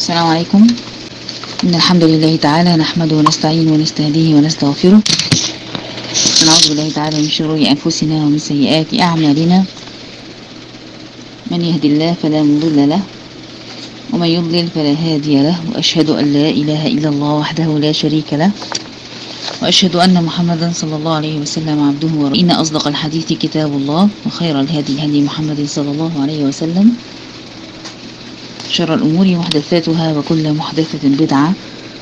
السلام عليكم. إن الحمد لله تعالى نحمده ونستعينه ونستهديه ونستغفره، ونعوذ بالله تعالى من شرور أنفسنا ومن سيئات أعمالنا. من يهدي الله فلا مضل له ومن يضلل فلا هادي له، وأشهد أن لا إله إلا الله وحده لا شريك له، وأشهد أن محمدا صلى الله عليه وسلم عبده ورسوله. إن أصدق الحديث كتاب الله، وخير الهدي هدي محمد صلى الله عليه وسلم، شر الأمور محدثاتها، وكل محدثة بدعة،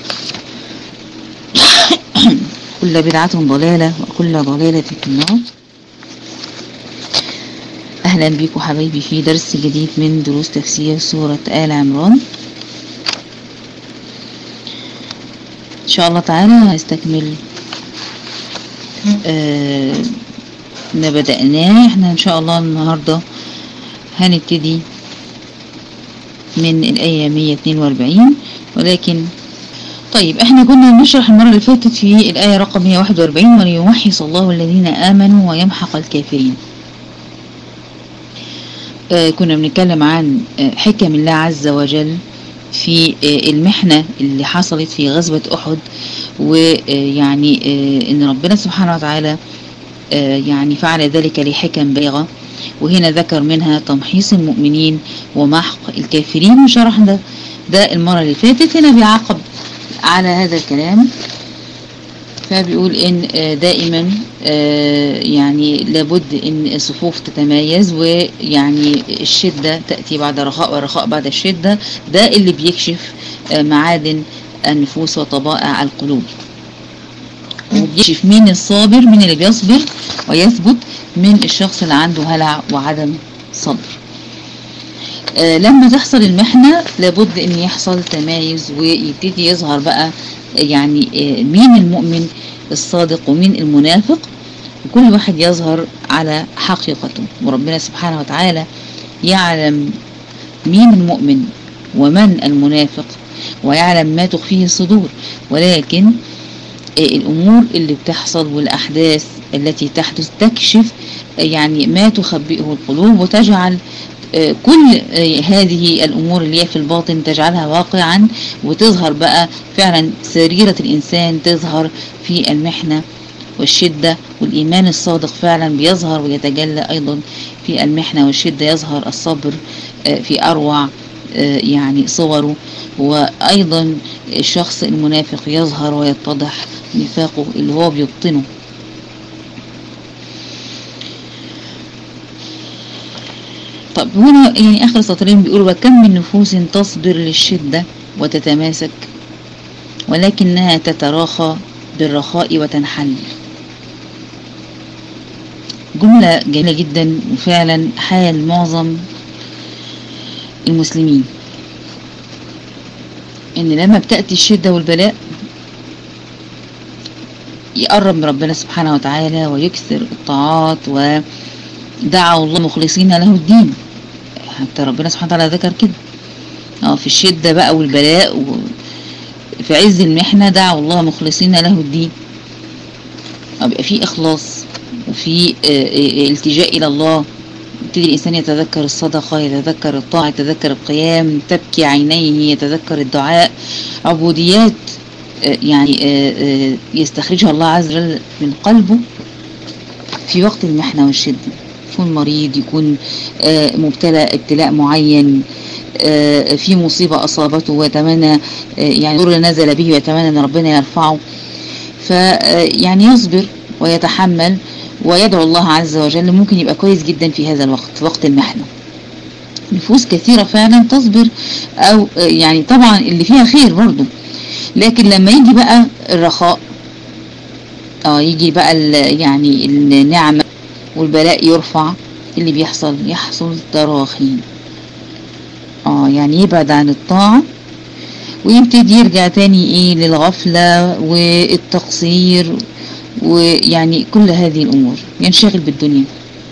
كل بدعة ضلالة، وكل ضلالة في النار. أهلا بكم حبايبي في درس جديد من دروس تفسير سورة آل عمران. إن شاء الله تعالى هنستكمل ما بدأناه. احنا إن شاء الله النهاردة هنبتدي من الآية 142، ولكن طيب احنا كنا بنشرح المرة اللي فاتت في الآية رقم 141: وليمحص الله الذين آمنوا ويمحق الكافرين. كنا بنتكلم عن حكم الله عز وجل في المحنة اللي حصلت في غزوة أحد، ويعني ان ربنا سبحانه وتعالى يعني فعل ذلك لحكم بالغة، وهنا ذكر منها تمحيص المؤمنين ومحق الكافرين، وشرح ده المرة اللي فاتت. هنا بيعقب على هذا الكلام، فبيقول ان دائما يعني لابد ان الصفوف تتميز، ويعني الشدة تأتي بعد رخاء والرخاء بعد الشدة. ده اللي بيكشف معادن النفوس وطبائع القلوب، وبيكشف مين الصابر، مين اللي بيصبر ويثبت، من الشخص اللي عنده هلع وعدم صبر. لما تحصل المحنة لابد ان يحصل تمايز، ويبتدي يظهر بقى يعني مين المؤمن الصادق ومين المنافق، وكل واحد يظهر على حقيقته. وربنا سبحانه وتعالى يعلم مين المؤمن ومن المنافق، ويعلم ما تخفيه الصدور، ولكن الأمور اللي بتحصل والأحداث التي تحدث تكشف يعني ما تخبئه القلوب، وتجعل كل هذه الأمور اللي هي في الباطن تجعلها واقعا، وتظهر بقى فعلا سريرة الإنسان تظهر في المحنة والشدة. والإيمان الصادق فعلا بيظهر ويتجلى أيضا في المحنة والشدة، يظهر الصبر في أروع يعني صوره، وأيضا الشخص المنافق يظهر ويتضح نفاقه اللي هو بيبطنه. طب هنا يعني آخر سطرين بيقولوا: وكم من نفوس تصبر للشدة وتتماسك، ولكنها تتراخى بالرخاء وتنحل. جملة جميلة جدا، وفعلا حال معظم المسلمين، ان لما بتأتي الشدة والبلاء يقرب من ربنا سبحانه وتعالى ويكثر الطاعات، ودعوا الله مخلصين له الدين. حتى ربنا سبحانه وتعالى ذكر كده في الشدة بقى والبلاء، في عز المحنة دعوا الله مخلصين له الدين. يبقى في إخلاص وفي التجاء إلى الله. يبتدي الإنسان يتذكر الصدقة، يتذكر الطاعة، يتذكر القيام، تبكي عينيه، يتذكر الدعاء، عبوديات يعني يستخرجها الله عز وجل من قلبه في وقت المحنة والشدة. يكون مريض، يكون مبتلى ابتلاء معين، في مصيبة أصابته ويتمنى يعني ضر نزل به ويتمنى أن ربنا يرفعه، فيعني يصبر ويتحمل ويدعو الله عز وجل. ممكن يبقى كويس جدا في هذا الوقت، وقت المحنة. نفوس كثيرة فعلا تصبر، أو يعني طبعا اللي فيها خير برضو، لكن لما يجي بقى الرخاء يجي بقى يعني النعمة والبلاء يرفع، اللي يحصل تراخي، يعني يبعد عن الطاعة ويبتدي يرجع تاني للغفلة والتقصير، ويعني كل هذه الأمور ينشغل بالدنيا.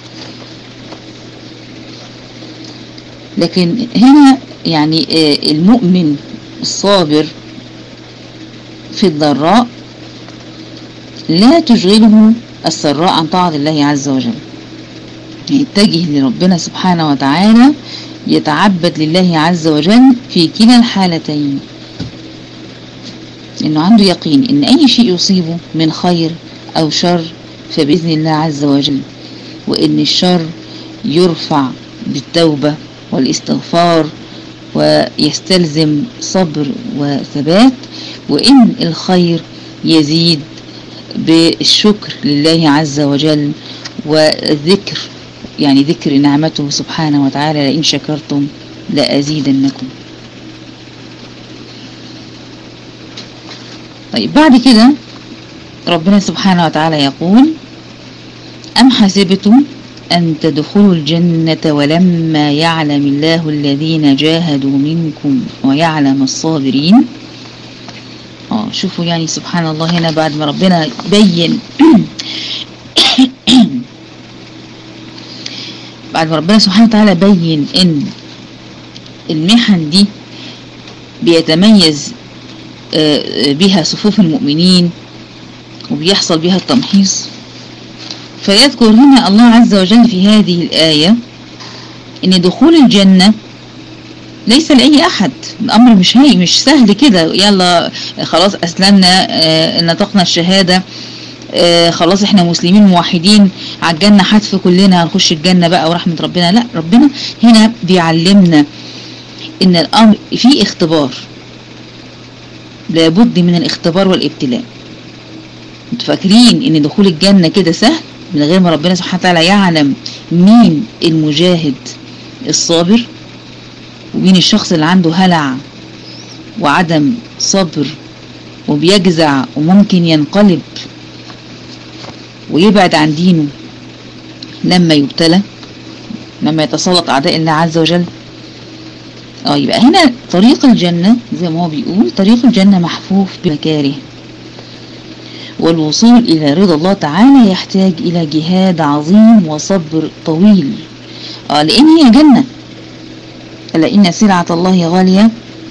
لكن هنا يعني المؤمن الصابر في الضراء لا تشغله السراء عن طاعة الله عز وجل، يتجه لربنا سبحانه وتعالى يتعبد لله عز وجل في كلا الحالتين، إنه عنده يقين إن أي شيء يصيبه من خير أو شر فبإذن الله عز وجل، وإن الشر يرفع بالتوبة والاستغفار ويستلزم صبر وثبات، وإن الخير يزيد بالشكر لله عز وجل والذكر، يعني ذكر نعمته سبحانه وتعالى، لئن شكرتم لأزيدنكم. طيب بعد كده ربنا سبحانه وتعالى يقول: أم حسبتم أن تدخلوا الجنة ولما يعلم الله الذين جاهدوا منكم ويعلم الصابرين. شوفوا يعني سبحان الله، هنا بعد ما ربنا بين بعد ما ربنا سبحانه وتعالى بين إن المحن دي بيتميز بها صفوف المؤمنين وبيحصل بها التمحيص، فيذكر هنا الله عز وجل في هذه الآية إن دخول الجنة ليس لأي أحد. الأمر مش سهل كده، يلا خلاص أسلمنا، نطقنا الشهادة، خلاص احنا مسلمين موحدين على الجنة حتف كلنا هنخش الجنة بقى ورحمة ربنا. لا، ربنا هنا بيعلمنا إن الأمر فيه اختبار، لابد من الاختبار والابتلاء. انتوا فاكرين ان دخول الجنة كده سهل من غير ما ربنا سبحانه وتعالى يعلم مين المجاهد الصابر ومين الشخص اللي عنده هلع وعدم صبر وبيجزع وممكن ينقلب ويبعد عن دينه لما يبتلى، لما يتسلط أعداء الله عز وجل. يبقى هنا طريق الجنة زي ما هو بيقول، طريق الجنة محفوف بمكاره، والوصول إلى رضا الله تعالى يحتاج إلى جهاد عظيم وصبر طويل، لأن هي جنة. ألا إن سلعة الله غالية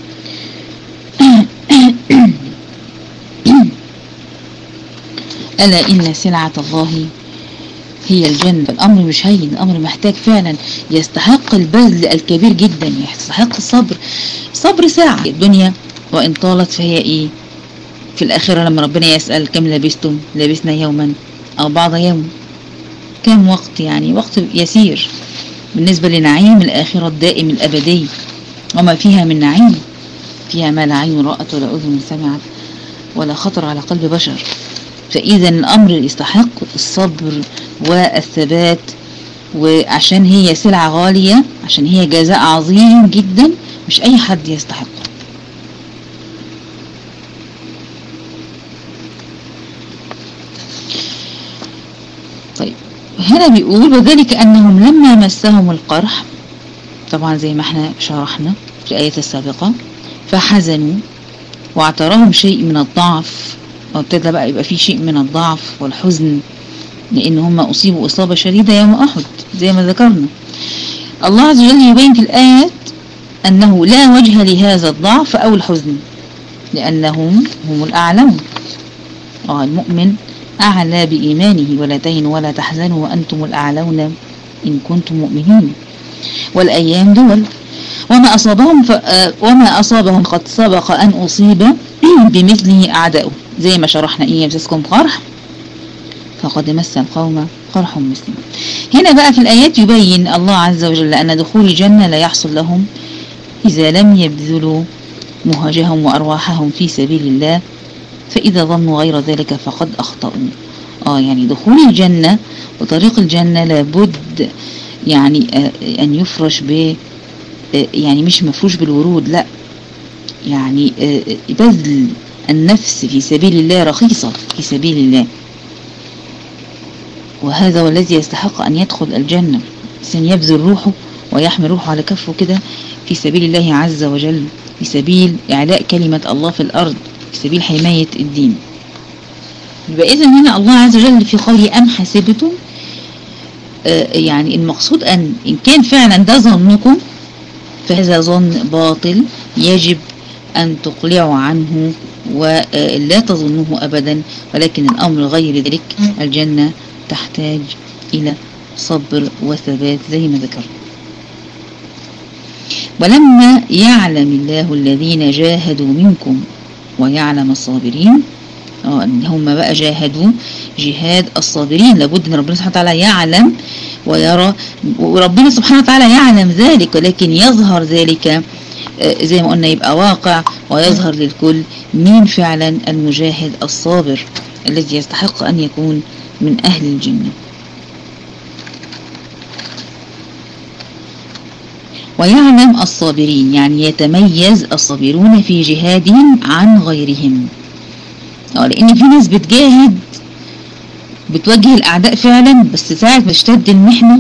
ألا إن سلعة الله هي الجنة. الأمر مش هين، الأمر محتاج فعلا، يستحق البذل الكبير جدا، يستحق الصبر. صبر ساعة الدنيا وإن طالت فهي إيه في الآخرة؟ لما ربنا يسأل كم لبستم؟ لبسنا يوما أو بعض يوم. كم وقت؟ يعني وقت يسير بالنسبة لنعيم الآخرة الدائم الأبدي، وما فيها من نعيم، فيها ما لا عين رأت ولا أذن سمعت ولا خطر على قلب بشر. فإذا الأمر يستحق الصبر والثبات، وعشان هي سلعة غالية، عشان هي جزاء عظيم جدا مش أي حد يستحقه. طيب هنا بيقول: وذلك أنهم لما مسهم القرح، طبعا زي ما احنا شرحنا في الآية السابقة، فحزنوا واعتراهم شيء من الضعف، وابتدى بقى يبقى في شيء من الضعف والحزن، لأن هم أصيبوا إصابة شديدة يوم أحد زي ما ذكرنا. الله عز وجل يبين في الآيات أنه لا وجه لهذا الضعف أو الحزن، لأنهم هم الأعلون. المؤمن أعلى بإيمانه: ولا تهنوا ولا تحزنوا وأنتم الأعلون إن كنتم مؤمنين. والأيام دول، وما أصابهم قد سبق أن أصيب بمثله أعداؤه، زي ما شرحنا: إن يمسسكم قرح فقد مس القوم قرح مثله. هنا بقى في الآيات يبين الله عز وجل أن دخول الجنة لا يحصل لهم إذا لم يبذلوا مهجهم وأرواحهم في سبيل الله، فإذا ظنوا غير ذلك فقد أخطأوا. يعني دخول الجنة وطريق الجنة لابد يعني أن يفرش يعني مش مفروش بالورود، لا، يعني بذل النفس في سبيل الله رخيصة في سبيل الله، وهذا هو الذي يستحق أن يدخل الجنة. إنسان يبذل روحه ويحمل روحه على كفه كده في سبيل الله عز وجل، في سبيل إعلاء كلمة الله في الأرض، في سبيل حماية الدين. يبقى إذن هنا الله عز وجل في قوله: أم حسبتم، يعني المقصود إن كان فعلا ده ظنكم فهذا ظن باطل، يجب أن تقلعوا عنه ولا تظنوه أبدا، ولكن الأمر غير ذلك. الجنة تحتاج إلى صبر وثبات زي ما ذكرنا. ولما يعلم الله الذين جاهدوا منكم ويعلم الصابرين. ان هم بقى جاهدوا جهاد الصابرين، لابد ان ربنا سبحانه وتعالى يعلم ويرى، وربنا سبحانه وتعالى يعلم ذلك، ولكن يظهر ذلك زي ما قلنا، يبقى واقع ويظهر للكل مين فعلا المجاهد الصابر الذي يستحق أن يكون من أهل الجنة. ويعلم الصابرين، يعني يتميز الصابرون في جهادهم عن غيرهم. لأن في ناس بتجاهد بتواجه الأعداء فعلا، بس ساعة ما تشتد المحنة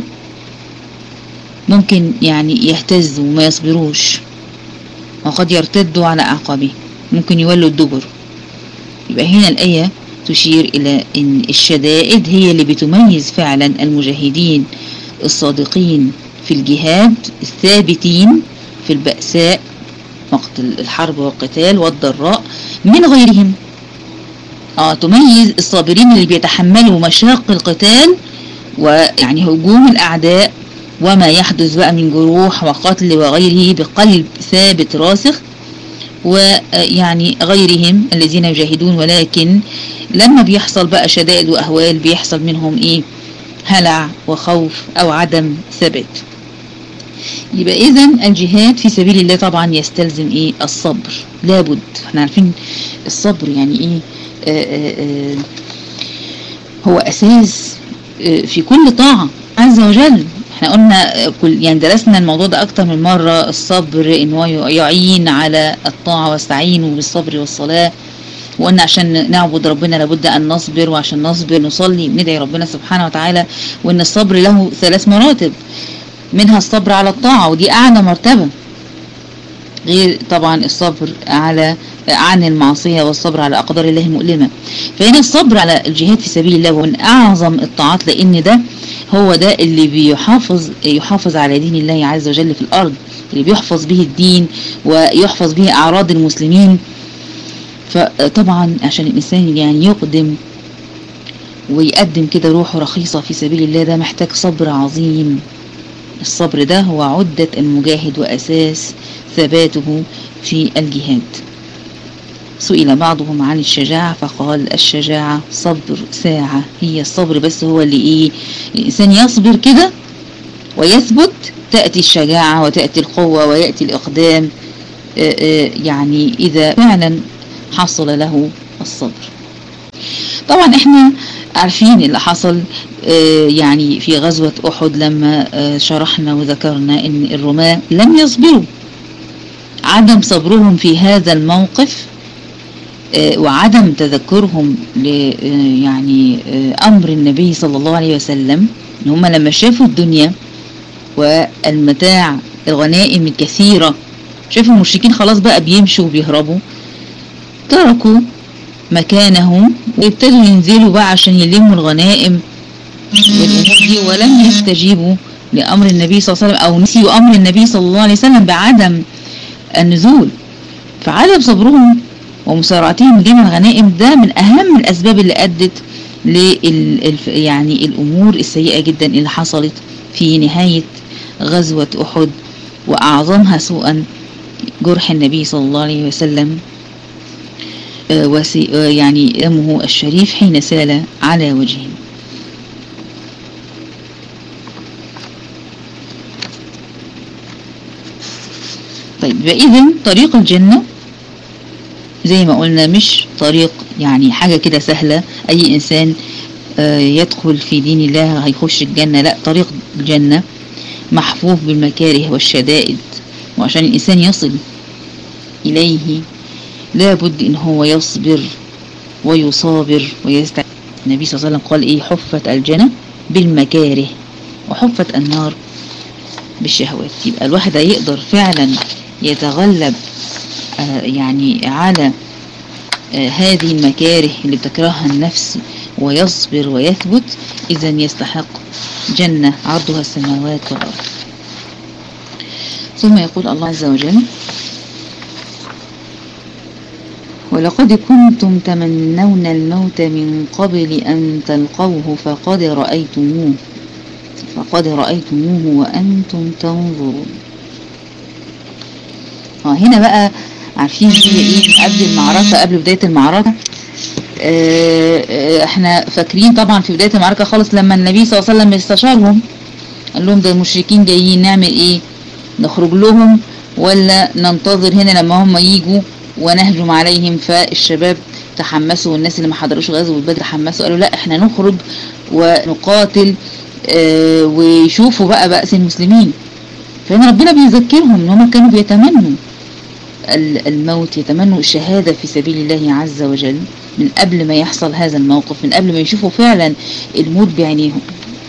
ممكن يعني يهتزوا وما يصبروش، وقد يرتدوا على أعقابهم، ممكن يولوا الدبر. يبقى هنا الآية تشير إلى أن الشدائد هي اللي بتميز فعلا المجاهدين الصادقين في الجهاد، الثابتين في البأساء وقت الحرب والقتال والضراء من غيرهم. تميز الصابرين اللي بيتحملوا مشاق القتال ويعني هجوم الأعداء وما يحدث بقى من جروح وقتل وغيره بقلب ثابت راسخ، ويعني غيرهم الذين يجاهدون ولكن لما بيحصل بقى شدائد وأهوال بيحصل منهم هلع وخوف أو عدم ثبات. يبقى إذن الجهاد في سبيل الله طبعا يستلزم الصبر، لابد. احنا عارفين الصبر يعني هو أساس في كل طاعة عز وجل. احنا قلنا يعني درسنا الموضوع ده اكتر من مرة، الصبر ان هو يعين على الطاعة، واستعينوا بالصبر والصلاة. وقلنا عشان نعبد ربنا لابد ان نصبر، وعشان نصبر نصلي ندعي ربنا سبحانه وتعالى، وان الصبر له 3 مراتب، منها الصبر على الطاعة ودي اعلى مرتبة، غير طبعا الصبر عن المعصية والصبر على أقدار الله المؤلمة. فهنا الصبر على الجهاد في سبيل الله ومن أعظم الطاعات، لأن ده هو ده اللي يحافظ على دين الله عز وجل في الأرض، اللي بيحفظ به الدين ويحفظ به أعراض المسلمين. فطبعا عشان الإنسان يعني يقدم ويقدم كده روحه رخيصة في سبيل الله، ده محتاج صبر عظيم. الصبر ده هو عدة المجاهد وأساس ثباته في الجهاد. سئل بعضهم عن الشجاعة فقال الشجاعة صبر ساعة. هي الصبر بس هو اللي الإنسان يصبر كده ويثبت، تأتي الشجاعة وتأتي القوة ويأتي الإقدام، يعني إذا فعلا حصل له الصبر. طبعا احنا عارفين اللي حصل يعني في غزوة أحد، لما شرحنا وذكرنا ان الرماة لم يصبروا. عدم صبرهم في هذا الموقف وعدم تذكرهم يعني أمر النبي صلى الله عليه وسلم، ان هم لما شافوا الدنيا والمتاع الغنائم الكثيرة، شافوا المشركين خلاص بقى بيمشوا وبيهربوا، تركوا مكانهم وابتدوا ينزلوا بقى عشان يلموا الغنائم والأمور دي، ولم يستجيبوا لأمر النبي صلى الله عليه وسلم، أو نسيوا أمر النبي صلى الله عليه وسلم بعدم النزول. فعدم صبرهم ومسارعتهم لجمع الغنائم ده من أهم الأسباب اللي أدت يعني الأمور السيئة جدا اللي حصلت في نهاية غزوة أحد، وأعظمها سوءا جرح النبي صلى الله عليه وسلم يعني دمه الشريف حين سال على وجهه. طيب، إذن طريق الجنة زي ما قلنا مش طريق يعني حاجة كده سهلة أي إنسان يدخل في دين الله هيخش الجنة، لا، طريق الجنة محفوف بالمكاره والشدائد، وعشان الإنسان يصل إليه لابد إن هو يصبر ويصابر ويستعد. النبي صلى الله عليه وسلم قال حفت الجنة بالمكاره وحفت النار بالشهوات. يبقى الواحد يقدر فعلا يتغلب يعني على هذه المكاره اللي بتكرهها النفس ويصبر ويثبت، إذن يستحق جنة عرضها السماوات والأرض. ثم يقول الله عز وجل ولقد كنتم تمنون الموت من قبل أن تلقوه فقد رأيتموه وأنتم تنظرون. هنا بقى عارفين هي ايه قبل المعركة، قبل بداية المعركة. احنا فاكرين طبعا في بداية المعركة خالص لما النبي صلى الله عليه وسلم استشارهم قال لهم ده المشركين جايين، نعمل ايه؟ نخرج لهم ولا ننتظر هنا لما هم ييجوا ونهجم عليهم؟ فالشباب تحمسوا والناس اللي ما حضروش غزوة بدر تحمسوا قالوا لا احنا نخرج ونقاتل ويشوفوا بقى بأس المسلمين. فهنا ربنا بيذكرهم ان هم كانوا بيتمنوا الموت، يتمنوا الشهادة في سبيل الله عز وجل من قبل ما يحصل هذا الموقف، من قبل ما يشوفوا فعلا الموت بعينيهم.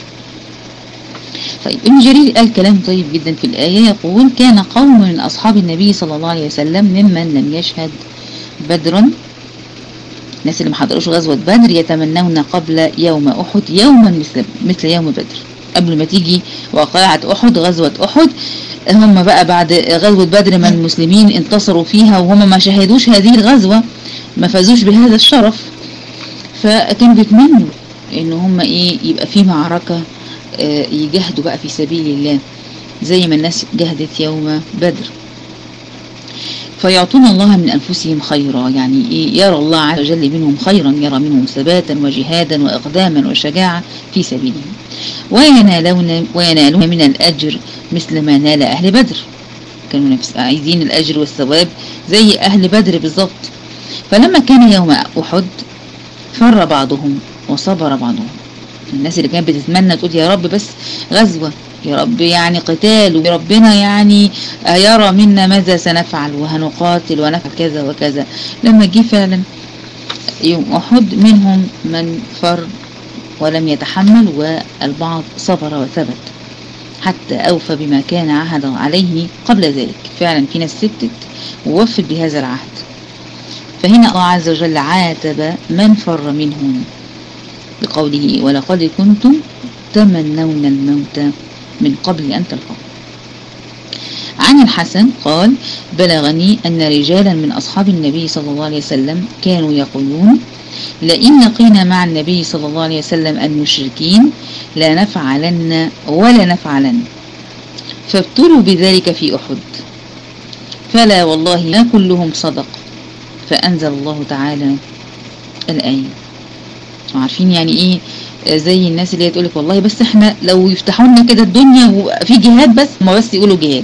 طيب ابن جرير قال كلام طيب جدا في الآية، يقول كان قوم من أصحاب النبي صلى الله عليه وسلم ممن لم يشهد بدرا، الناس اللي ما حضروش غزوة بدر، يتمنون قبل يوم أحد يوما مثل يوم بدر. قبل ما تيجي واقعة أحد، غزوة أحد، هم بقى بعد غزوة بدر ما المسلمين انتصروا فيها وهم ما شاهدوش هذه الغزوة، ما فازوش بهذا الشرف، فكانوا بيتمنوا ان هم ايه يبقى في معركة يجاهدوا بقى في سبيل الله زي ما الناس جهدت يوم بدر. فيعطون الله من أنفسهم خيرا، يعني إيه؟ يرى الله عز وجل منهم خيرا، يرى منهم ثباتا وجهادا وإقداما وشجاعة في سبيله، وينالون من الأجر مثل ما نال أهل بدر. كانوا عايزين الأجر والثواب زي أهل بدر بالضبط. فلما كان يوم أحد فر بعضهم وصبر بعضهم. الناس اللي كانت بتتمنى تقول يا رب بس غزوة، يا رب يعني قتال، وربنا يعني يرى منا ماذا سنفعل وهنقاتل ونفعل كذا وكذا، لما جه فعلا يوم أحد منهم من فر ولم يتحمل، والبعض صبر وثبت حتى أوفى بما كان عهد عليه قبل ذلك. فعلا في ناس ثبتت ووفت بهذا العهد. فهنا الله عز وجل عاتب من فر منهم بقوله ولقد كنتم تمنون الموت من قبل أن تلقوا. عن الحسن قال بلغني أن رجالا من أصحاب النبي صلى الله عليه وسلم كانوا يقولون لئن لقينا مع النبي صلى الله عليه وسلم المشركين لا نفعلن ولا نفعلن، فابتلوا بذلك في أحد، فلا والله ما كلهم صدق، فأنزل الله تعالى الآية. عارفين يعني ايه؟ زي الناس اللي تقولك والله بس احنا لو يفتحوا لنا كده الدنيا وفي جهاد، بس ما بس يقولوا جهاد،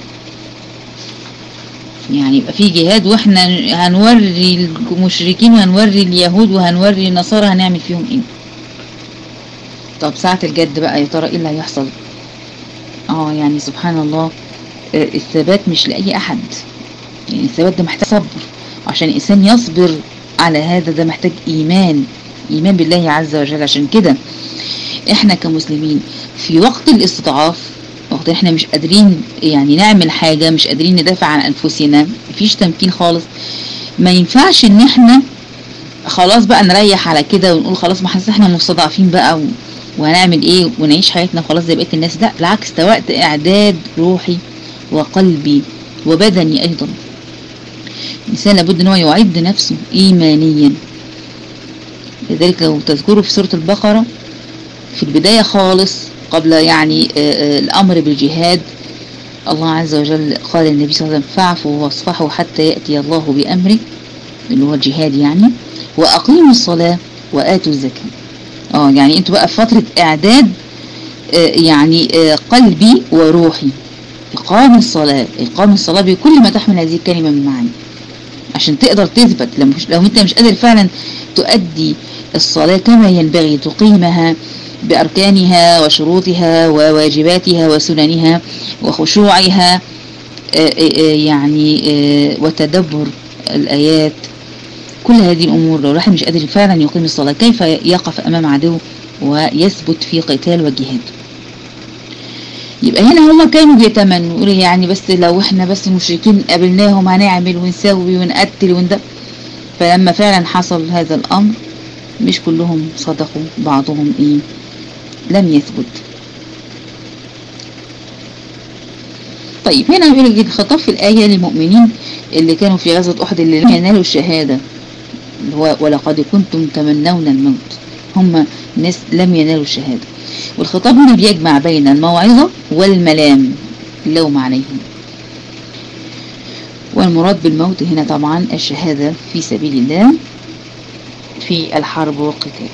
يعني يبقى في جهاد واحنا هنوري المشركين وهنوري اليهود وهنوري النصارى هنعمل فيهم ايه. طب ساعة الجد بقى يا ترى ايه اللي هيحصل؟ يعني سبحان الله، الثبات مش لأي احد، يعني الثبات ده محتاج صبر، وعشان الانسان يصبر على هذا ده محتاج ايمان بالله عز وجل. عشان كده احنا كمسلمين في وقت الاستضعاف، وقت احنا مش قادرين يعني نعمل حاجة، مش قادرين ندافع عن انفسنا، مفيش تمكين خالص، ما ينفعش ان احنا خلاص بقى نريح على كده ونقول خلاص ما حاسس احنا مستضعفين بقى وهنعمل ايه ونعيش حياتنا خلاص زي بقية الناس. لا بالعكس، ده وقت اعداد روحي وقلبي وبدني ايضا. الانسان لابد ان هو يعد نفسه ايمانيا. لذلك لو تذكروا في سورة البقرة في البداية خالص قبل يعني الأمر بالجهاد، الله عز وجل قال للنبي صلى الله عليه وسلم فاعفوا واصفحوا حتى يأتي الله بأمره، اللي هو الجهاد يعني، وأقيموا الصلاة وآتوا الزكاة. يعني انتوا بقى في فترة إعداد يعني قلبي وروحي. إقام الصلاة بكل ما تحمل هذه الكلمة من معاني، عشان تقدر تثبت. لو انت مش قادر فعلا تؤدي الصلاة كما ينبغي، تقيمها بأركانها وشروطها وواجباتها وسننها وخشوعها يعني وتدبر الآيات، كل هذه الأمور لو الواحد مش قادر فعلا يقيم الصلاة كيف يقف أمام عدو ويثبت في قتال وجهاد؟ يبقى هنا هم كانوا بيتمنوا يعني بس لو احنا بس المشركين قابلناهم هنعمل ونسوي ونقتل وندب. فلما فعلا حصل هذا الأمر مش كلهم صدقوا، بعضهم لم يثبت. طيب هنا يقول الخطاب في الآية للمؤمنين اللي كانوا في غزوة أحد اللي لم ينالوا الشهادة، اللي هو ولقد كنتم تمنون الموت، هم ناس لم ينالوا الشهادة. والخطاب هنا بيجمع بين الموعظة والملام، اللوم عليهم. والمراد بالموت هنا طبعا الشهادة في سبيل الله في الحرب والقتال.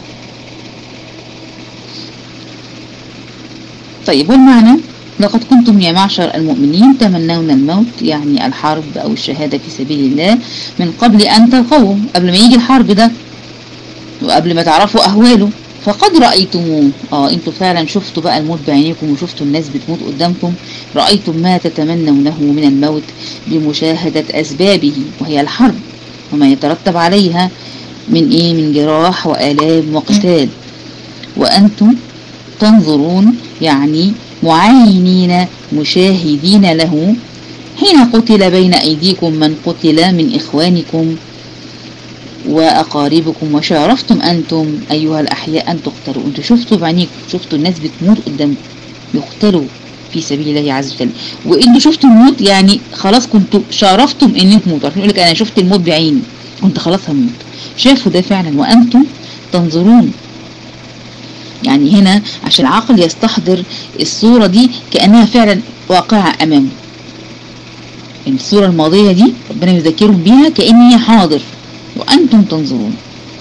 طيب والمعنى: لقد كنتم يا معشر المؤمنين تمنون الموت، يعني الحرب أو الشهادة في سبيل الله، من قبل أن تلقوه، قبل ما يجي الحرب ده وقبل ما تعرفوا أهواله، فقد رأيتموه. انتوا فعلا شفتوا بقى الموت بعينيكم، وشفتوا الناس بتموت قدامكم. رأيتم ما تتمنونه من الموت بمشاهدة أسبابه، وهي الحرب وما يترتب عليها من جراح وآلام وقتال، وأنتم تنظرون، يعني معاينين مشاهدين له، حين قتل بين أيديكم من قتل من إخوانكم وأقاربكم، وشارفتم أنتم أيها الأحياء أن تقتلوا. أنتوا شفتوا بعينيكم، شفتوا الناس بتموت قدامكم يقتلوا في سبيل الله عز وجل، وإنتوا شفتوا الموت، يعني خلاص كنتوا شارفتم إن انتوا تموتوا. عشان يقولك أنا شفت الموت بعيني، كنت خلاص هموت. شافوا ده فعلا وأنتم تنظرون، يعني هنا عشان العقل يستحضر الصورة دي كأنها فعلا واقعة أمامه. الصورة الماضية دي ربنا يذكرهم بيها كأن هي حاضر وأنتم تنظرون.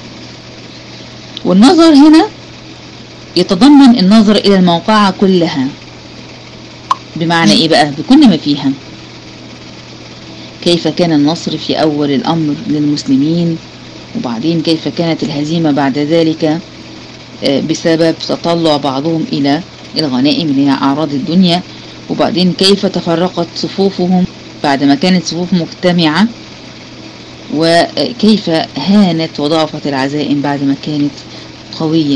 والنظر هنا يتضمن النظر إلى الموقعة كلها، بمعنى إيه بقى؟ بكل ما فيها. كيف كان النصر في أول الأمر للمسلمين، وبعدين كيف كانت الهزيمة بعد ذلك بسبب تطلع بعضهم إلى الغنائم اللي هي أعراض الدنيا، وبعدين كيف تفرقت صفوفهم بعد ما كانت صفوف مجتمعة، وكيف هانت وضعفت العزائم بعد ما كانت قوية.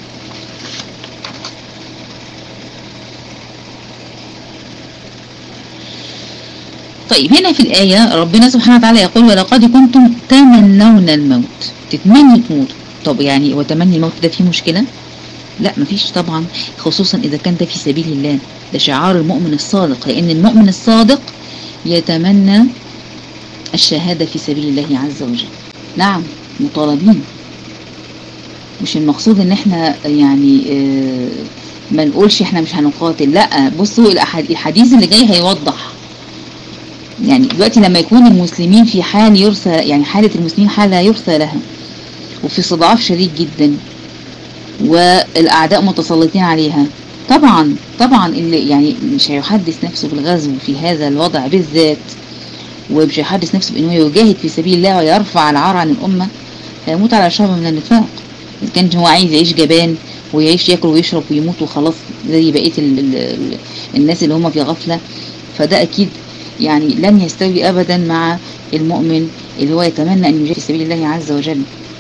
طيب هنا في الآية ربنا سبحانه وتعالى يقول: ولقد كنتم تمنون الموت، تتمنوا تموتوا. طب يعني وتمني الموت ده فيه مشكلة؟ لا مفيش طبعا، خصوصا إذا كان ده في سبيل الله. ده شعار المؤمن الصادق، لأن المؤمن الصادق يتمنى الشهادة في سبيل الله عز وجل. نعم مطالبين، مش المقصود ان احنا يعني ما نقولش احنا مش هنقاتل، لا. بصوا الحديث اللي جاي هيوضح. يعني دلوقتي لما يكون المسلمين في حال يرثى، يعني حالة المسلمين حالة يرثى لها، وفي استضعاف شديد جدا، والأعداء متسلطين عليها، طبعا اللي يعني مش هيحدث نفسه بالغزو في هذا الوضع بالذات، ومش هيحدث نفسه بأنه يجاهد في سبيل الله ويرفع العار عن الأمة، هيموت على شعب من النفاق. إذا كان هو عايز يعيش جبان ويعيش ياكل ويشرب ويموت وخلاص زي بقية الناس اللي هم في غفلة، فده أكيد يعني لن يستوي أبدا مع المؤمن اللي هو يتمنى أن يجاهد في سبيل الله عز وجل.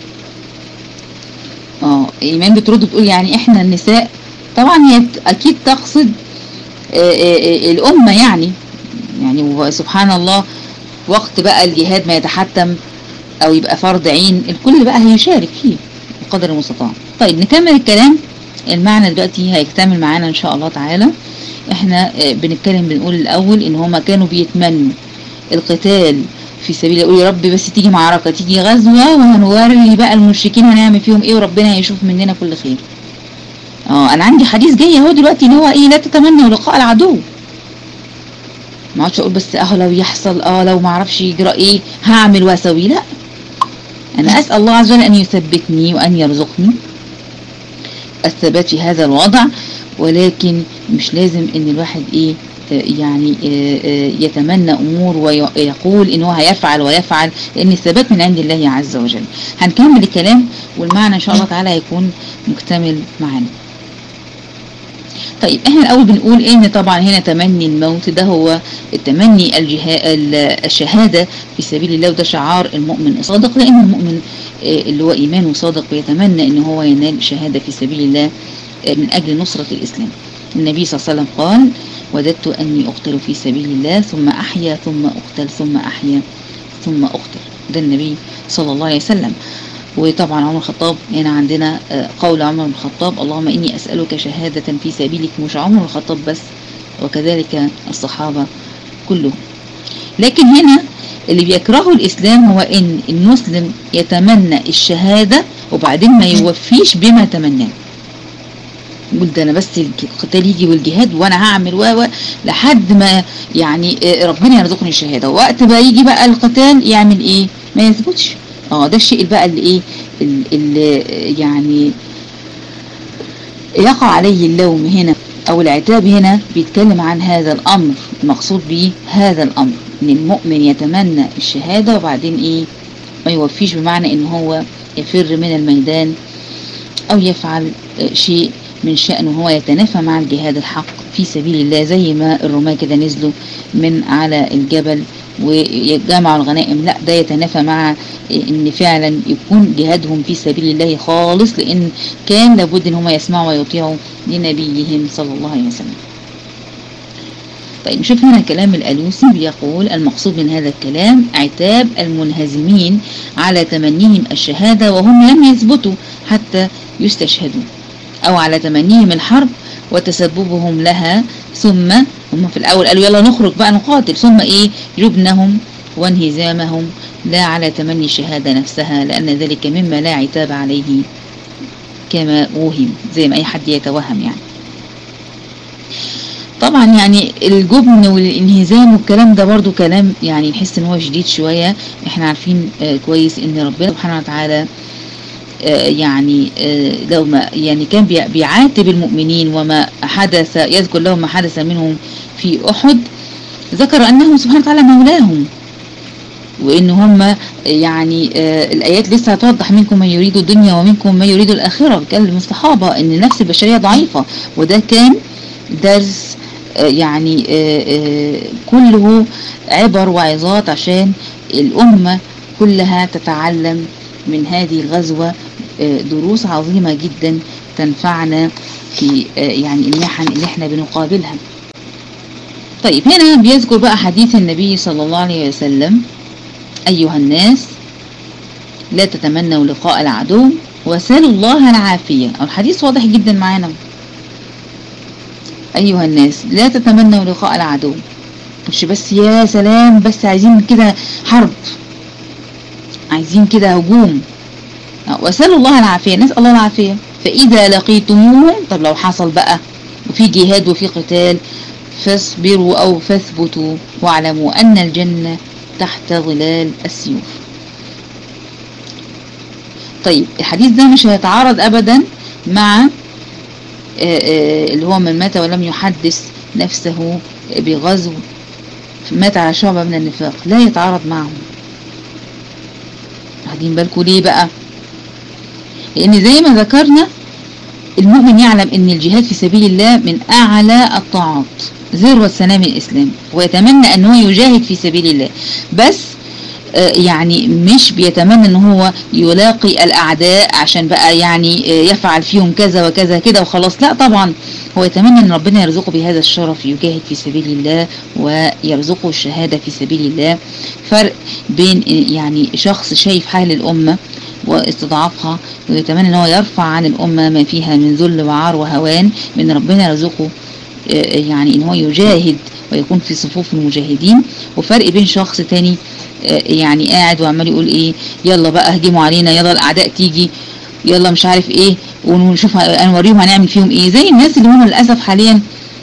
إيمان بترد بتقول يعني إحنا النساء، طبعا هي أكيد تقصد الأمة، يعني سبحان الله، وقت بقى الجهاد ما يتحتم أو يبقى فرض عين، الكل بقى هيشارك فيه بقدر المستطاع. طيب نكمل الكلام. المعنى دلوقتي هيكتمل معانا إن شاء الله تعالى. إحنا بنقول الأول إن هما كانوا بيتمنوا القتال في سبيل الله، يقول يا رب بس تيجي معركة، تيجي غزوة، وهنوري بقى المشركين هنعمل فيهم ايه، وربنا هيشوف مننا كل خير. انا عندي حديث جاي اهو دلوقتي اللي هو ايه: لا تتمنوا لقاء العدو. ما اقعدش اقول بس لو يحصل لو ما اعرفش يجرى ايه هعمل واسوي، لا. انا اسال الله عز وجل ان يثبتني وان يرزقني الثبات في هذا الوضع، ولكن مش لازم ان الواحد يعني يتمنى أمور ويقول إنه هيفعل ويفعل، لأن الثبات من عند الله عز وجل. هنكمل الكلام والمعنى إن شاء الله تعالى هيكون مكتمل معنا. طيب احنا الأول بنقول إن طبعا هنا تمني الموت ده هو التمني الشهادة في سبيل الله، وده شعار المؤمن الصادق، لأن المؤمن اللي هو إيمانه صادق بيتمنى إن هو ينال شهادة في سبيل الله من أجل نصرة الإسلام. النبي صلى الله عليه وسلم قال: وددت أني أقتل في سبيل الله ثم أحيا ثم أقتل ثم أحيا ثم أقتل. ده النبي صلى الله عليه وسلم. وطبعا عمر الخطاب، هنا عندنا قول عمر بن الخطاب: اللهم إني أسألك شهادة في سبيلك. مش عمر بن الخطاب بس، وكذلك الصحابة كلهم. لكن هنا اللي بيكرهه الإسلام هو إن المسلم يتمنى الشهادة وبعدين ما يوفيش بما تمناه. يقول ده انا بس القتال يجي والجهاد وانا هعمل لحد ما يعني ربنا يرزقني الشهاده. وقت بقى يجي بقى القتال يعمل ايه؟ ما يثبتش. ده الشيء بقى اللي ايه اللي يعني يقع عليه اللوم هنا او العتاب هنا. بيتكلم عن هذا الامر، المقصود به هذا الامر ان المؤمن يتمنى الشهاده وبعدين ايه ما يوفيش، بمعنى ان هو يفر من الميدان او يفعل شيء من شأنه هو يتنافى مع الجهاد الحق في سبيل الله، زي ما الرماة كده نزلوا من على الجبل ويجمعوا الغنائم. لا، ده يتنافى مع ان فعلا يكون جهادهم في سبيل الله خالص، لان كان لابد ان هم يسمعوا ويطيعوا لنبيهم صلى الله عليه وسلم. طيب نشوف هنا كلام الألوسي، بيقول المقصود من هذا الكلام عتاب المنهزمين على تمنيهم الشهادة وهم لم يثبتوا حتى يستشهدوا، أو على تمنيهم الحرب وتسببهم لها، ثم هم في الأول قالوا يلا نخرج بقى نقاتل، ثم إيه جبنهم وانهزامهم لا على تمني الشهادة نفسها، لأن ذلك مما لا عتاب عليه كما وهم، زي ما أي حد يتوهم يعني. طبعا يعني الجبن والانهزام والكلام ده برضو كلام يعني نحس ان هو شديد شوية. احنا عارفين كويس ان ربنا سبحانه وتعالى يعني لو ما يعني كان بيعاتب المؤمنين وما حدث، يذكر لهم ما حدث منهم في أحد، ذكر أنه سبحانه وتعالى مولاهم، وإن هم يعني الآيات لسه هتوضح منكم من يريد الدنيا ومنكم من يريد الآخرة. بيتكلم الصحابة إن النفس البشرية ضعيفة، وده كان درس يعني كله عبر وعظات عشان الأمة كلها تتعلم من هذه الغزوة دروس عظيمة جدا تنفعنا في يعني المحن اللي احنا بنقابلها. طيب هنا بيذكر بقى حديث النبي صلى الله عليه وسلم: أيها الناس لا تتمنوا لقاء العدو وسلوا الله العافية. الحديث واضح جدا معانا. أيها الناس لا تتمنوا لقاء العدو، مش بس يا سلام بس عايزين كده حرب، عايزين كده هجوم، وسلوا الله العافية، نسأل الله العافية. فإذا لقيتموهم، طب لو حصل بقى وفي جهاد وفي قتال، فاصبروا أو فاثبتوا واعلموا أن الجنة تحت ظلال السيوف. طيب الحديث ده مش هيتعارض أبدا مع اللي هو من مات ولم يحدث نفسه بغزو مات على شعبة من النفاق، لا يتعارض معهم. واخدين بالكم ليه بقى؟ لأن زي ما ذكرنا المؤمن يعلم أن الجهاد في سبيل الله من أعلى الطاعات، ذروة سنام الإسلام، ويتمنى أنه يجاهد في سبيل الله، بس يعني مش بيتمنى أنه هو يلاقي الأعداء عشان بقى يعني يفعل فيهم كذا وكذا كده وخلاص. لا طبعا، هو يتمنى أن ربنا يرزقه بهذا الشرف، يجاهد في سبيل الله ويرزقه الشهادة في سبيل الله. فرق بين يعني شخص شايف حال الأمة واستضعافها ويتمنى أن هو يرفع عن الأمة ما فيها من ذل وعار وهوان، من ربنا يرزقه يعني أن هو يجاهد ويكون في صفوف المجاهدين. وفرق بين شخص تاني يعني قاعد وعمال يقول ايه يلا بقى هجموا علينا، يلا الأعداء تيجي، يلا مش عارف ايه، ونشوف نوريهم هنعمل فيهم ايه. زي الناس اللي هم للأسف حاليا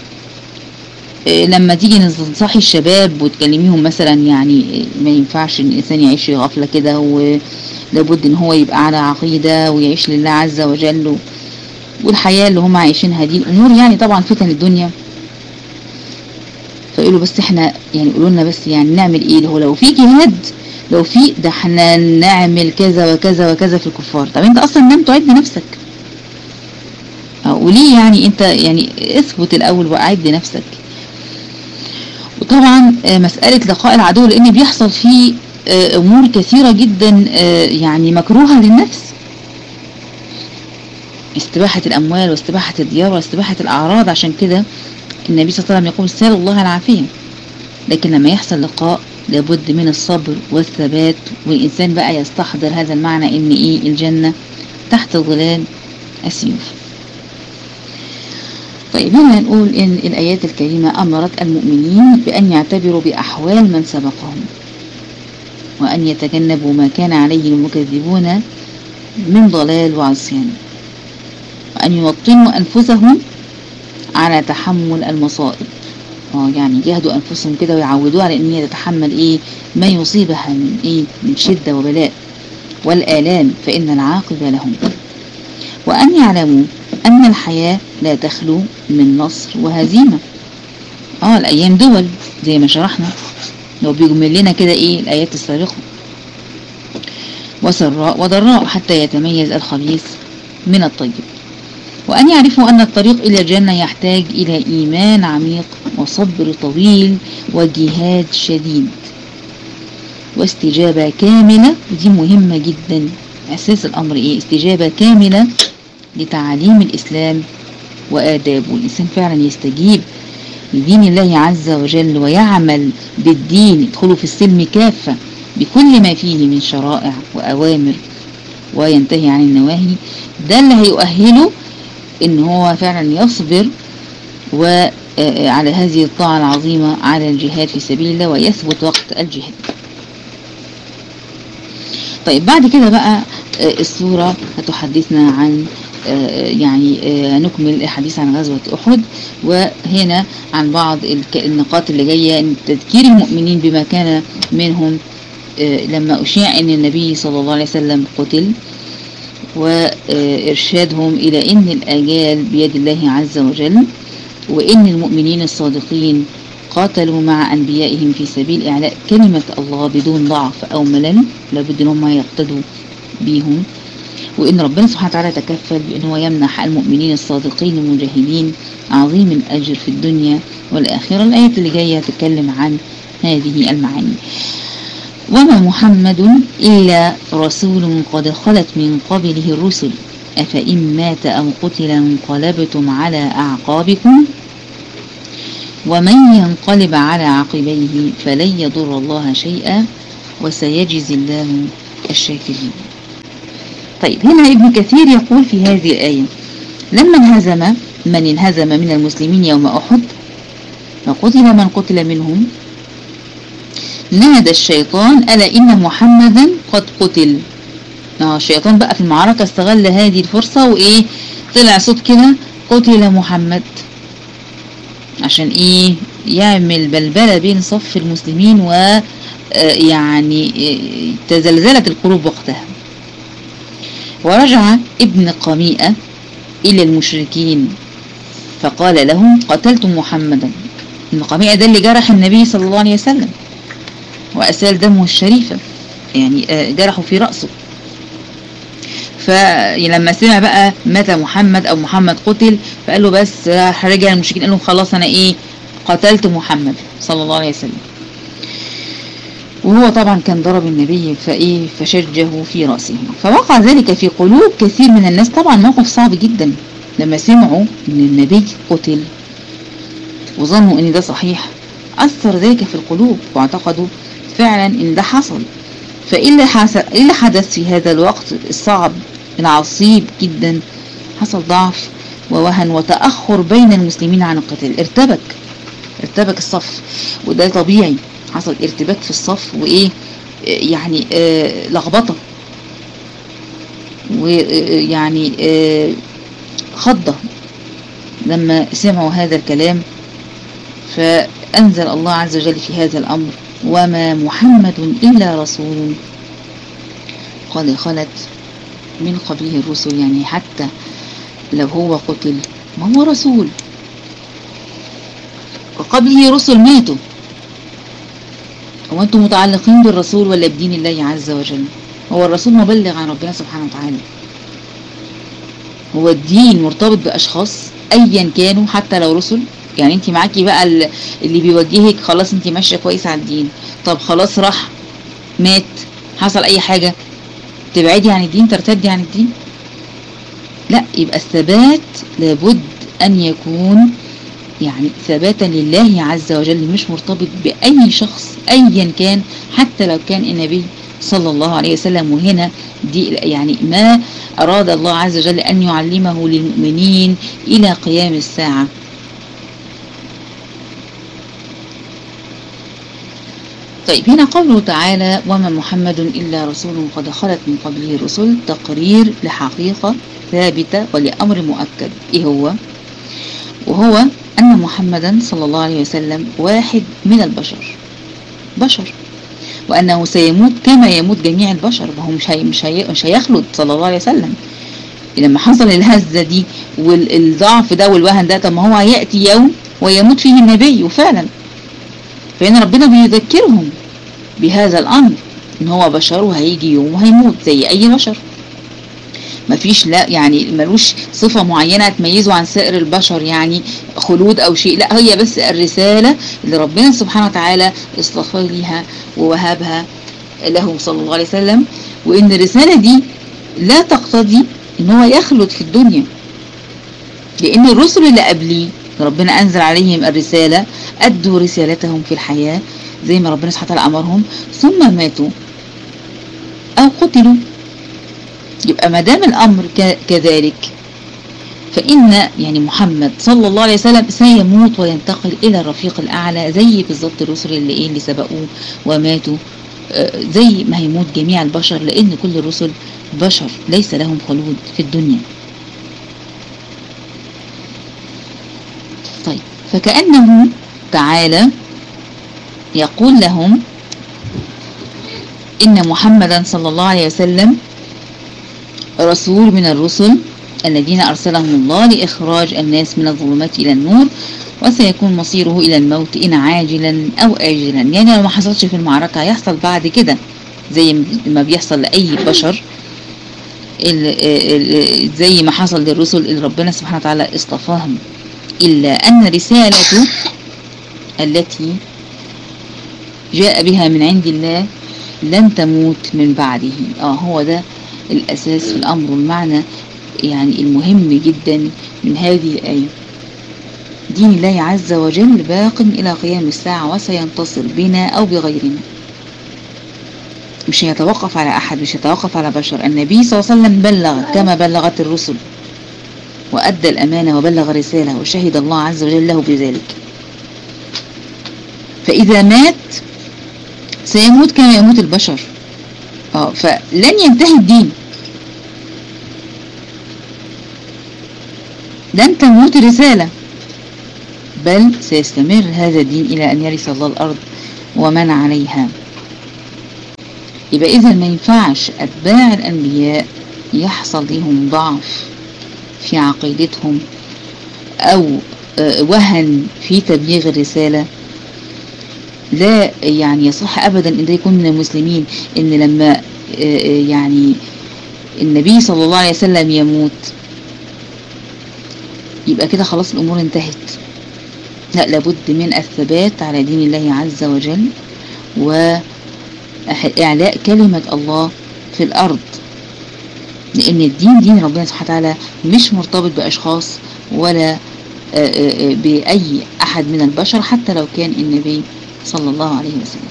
لما تيجي تنصحي الشباب وتكلميهم مثلا يعني ما ينفعش ان الانسان يعيش في غفلة كده، ولابد ان هو يبقى على عقيدة ويعيش لله عز وجل، والحياة اللي هم عايشينها دي الامور يعني طبعا فتن الدنيا. فيقولوا بس احنا يعني يقولوا لنا بس يعني نعمل ايه، لو في جهاد، لو في ده احنا نعمل كذا وكذا وكذا في الكفار. طب انت اصلا لم تعد نفسك، وليه يعني انت يعني اثبت الاول واعد نفسك. وطبعا مسألة لقاء العدو لان بيحصل فيه امور كثيرة جدا يعني مكروهة للنفس، استباحة الاموال واستباحة الديار واستباحة الاعراض. عشان كده النبي صلى الله عليه وسلم يقول سال الله العافية. لكن لما يحصل لقاء لابد من الصبر والثبات، والإنسان بقى يستحضر هذا المعنى ان ايه الجنة تحت ظلال السيوف. طيب هنا نقول ان الآيات الكريمة أمرت المؤمنين بأن يعتبروا بأحوال من سبقهم وأن يتجنبوا ما كان عليه المكذبون من ضلال وعصيان، وأن يوطنوا أنفسهم على تحمل المصائب. يعني يجاهدوا أنفسهم كده ويعودوا على أن هي تتحمل ما يصيبها من شدة وبلاء والآلام، فإن العاقبة لهم. وأن يعلموا أن الحياة لا تخلو من نصر وهزيمة. الأيام دول زي ما شرحنا، لو بيجمل لنا كده الآيات السابقة، وسراء وضراء حتى يتميز الخبيث من الطيب. وأن يعرفوا أن الطريق إلى الجنة يحتاج إلى إيمان عميق وصبر طويل وجهاد شديد واستجابة كاملة. ودي مهمة جدا، أساس الأمر استجابة كاملة لتعاليم الإسلام وآدابه. الإنسان فعلا يستجيب لدين الله عز وجل ويعمل بالدين، يدخل في السلم كافة بكل ما فيه من شرائع وأوامر وينتهي عن النواهي. ده اللي هيؤهله إن هو فعلا يصبر وعلى هذه الطاعة العظيمة على الجهاد في سبيل الله ويثبت وقت الجهاد. طيب بعد كده بقى السورة هتحدثنا عن نكمل الحديث عن غزوة أحد، وهنا عن بعض النقاط اللي جاية، تذكير المؤمنين بما كان منهم لما أشيع أن النبي صلى الله عليه وسلم قتل، وإرشادهم إلى أن الآجال بيد الله عز وجل، وأن المؤمنين الصادقين قاتلوا مع أنبيائهم في سبيل إعلاء كلمة الله بدون ضعف أو ملل، لابد أنهم يقتدوا بيهم، وإن ربنا سبحانه وتعالى تكفل بأنه يمنح المؤمنين الصادقين المجاهدين عظيم الأجر في الدنيا والآخرة. الآية اللي جاية تتكلم عن هذه المعاني. وما محمد إلا رسول قد خلت من قبله الرسل أفإن مات أو قتل انقلبتم على أعقابكم ومن ينقلب على عقبيه فلن يضر الله شيئا وسيجزي الله الشاكرين. طيب هنا ابن كثير يقول في هذه الآية: لما انهزم من المسلمين يوم أحد وقتل من قتل منهم، نادى الشيطان ألا إن محمدا قد قتل. الشيطان بقى في المعركة استغل هذه الفرصة طلع صوت كده قتل محمد، عشان يعمل بلبلة بين صف المسلمين، تزلزلت القلوب وقتها. ورجع ابن قميئة إلى المشركين فقال لهم: قتلتم محمدا. ابن قميئة ده اللي جرح النبي صلى الله عليه وسلم وأسال دمه الشريفة، جرحوا في رأسه. فلما سمع بقى مات محمد أو محمد قتل، فقال له بس رجع المشركين قال لهم: خلاص أنا قتلت محمد صلى الله عليه وسلم. وهو طبعا كان ضرب النبي فشجه في رأسه. فوقع ذلك في قلوب كثير من الناس. طبعا موقف صعب جدا لما سمعوا ان النبي قتل وظنوا ان ده صحيح، أثر ذلك في القلوب واعتقدوا فعلا ان ده حصل. فإيه اللي حدث في هذا الوقت الصعب العصيب جدا؟ حصل ضعف ووهن وتأخر بين المسلمين عن القتال. ارتبك الصف، وده طبيعي، حصل ارتباك في الصف لخبطة خضة لما سمعوا هذا الكلام. فأنزل الله عز وجل في هذا الأمر: وما محمد إلا رسول قد خلت من قبله الرسل. حتى لو هو قتل ما هو رسول، وقبله رسل ماتوا. وانتم متعلقين بالرسول ولا بدين الله عز وجل؟ هو الرسول مبلغ عن ربنا سبحانه وتعالى. هو الدين مرتبط بأشخاص أيا كانوا حتى لو رسل. انت معاكي بقى اللي بيوجهك، خلاص انت ماشية كويس على الدين. طب خلاص راح مات، حصل اي حاجة، تبعدي عن الدين، ترتدي عن الدين؟ لا، يبقى الثبات لابد ان يكون ثباتا لله عز وجل، مش مرتبط بأي شخص أيا كان حتى لو كان النبي صلى الله عليه وسلم. وهنا دي ما أراد الله عز وجل أن يعلمه للمؤمنين إلى قيام الساعة. طيب هنا قوله تعالى وما محمد إلا رسول قد خلت من قبله الرسل، تقرير لحقيقة ثابتة ولأمر مؤكد. إيه هو؟ وهو أن محمدا صلى الله عليه وسلم واحد من البشر، بشر، وأنه سيموت كما يموت جميع البشر. وهو مش هيخلد صلى الله عليه وسلم. لما حصل الهزة دي والضعف ده والوهن ده، طب ما هو هيأتي يوم ويموت فيه النبي، وفعلا فإن ربنا بيذكرهم بهذا الأمر، إن هو بشر وهيجي يوم وهيموت زي أي بشر. مفيش لا يعني ملوش صفة معينة تميزه عن سائر البشر، يعني خلود أو شيء، لا، هي بس الرسالة اللي ربنا سبحانه وتعالى اصطفى ليها ووهبها له صلى الله عليه وسلم. وإن الرسالة دي لا تقتضي إن هو يخلد في الدنيا، لأن الرسل اللي قبليه ربنا أنزل عليهم الرسالة، أدوا رسالتهم في الحياة زي ما ربنا سبحانه وتعالى أمرهم، ثم ماتوا أو قتلوا. يبقى ما دام الأمر كذلك، فإن يعني محمد صلى الله عليه وسلم سيموت وينتقل إلى الرفيق الأعلى زي بالظبط الرسل اللي سبقوه وماتوا، زي ما هيموت جميع البشر، لأن كل الرسل بشر ليس لهم خلود في الدنيا. طيب فكأنه تعالى يقول لهم إن محمدا صلى الله عليه وسلم رسول من الرسل الذين أرسلهم الله لإخراج الناس من الظلمات إلى النور، وسيكون مصيره إلى الموت إن عاجلا أو آجلا. يعني لو ما حصلش في المعركة هيحصل بعد كده زي ما بيحصل لأي بشر، زي ما حصل للرسل اللي ربنا سبحانه وتعالى اصطفاهم، إلا أن رسالته التي جاء بها من عند الله لن تموت من بعده. هو ده الأساس في الأمر والمعنى يعني المهم جدا من هذه الآية. دين الله عز وجل باق إلى قيام الساعة وسينتصر بنا أو بغيرنا، مش هيتوقف على أحد، مش هيتوقف على بشر. النبي صلى الله عليه وسلم بلغ كما بلغت الرسل، وأدى الأمانة وبلغ رسالة، وشهد الله عز وجل له بذلك. فإذا مات سيموت كما يموت البشر، فلن ينتهي الدين، لن تموت الرسالة، بل سيستمر هذا الدين إلى أن يرث الله الأرض ومن عليها. يبقى إذا ما ينفعش أتباع الأنبياء يحصل لهم ضعف في عقيدتهم أو وهن في تبليغ الرسالة. لا يعني يصح أبدا إن ده يكون من المسلمين، إن لما يعني النبي صلى الله عليه وسلم يموت يبقى كده خلاص الأمور انتهت. لا، لابد من الثبات على دين الله عز وجل وإعلاء كلمة الله في الأرض، لأن الدين دين ربنا سبحانه وتعالى، مش مرتبط بأشخاص ولا بأي أحد من البشر، حتى لو كان النبي صلى الله عليه وسلم.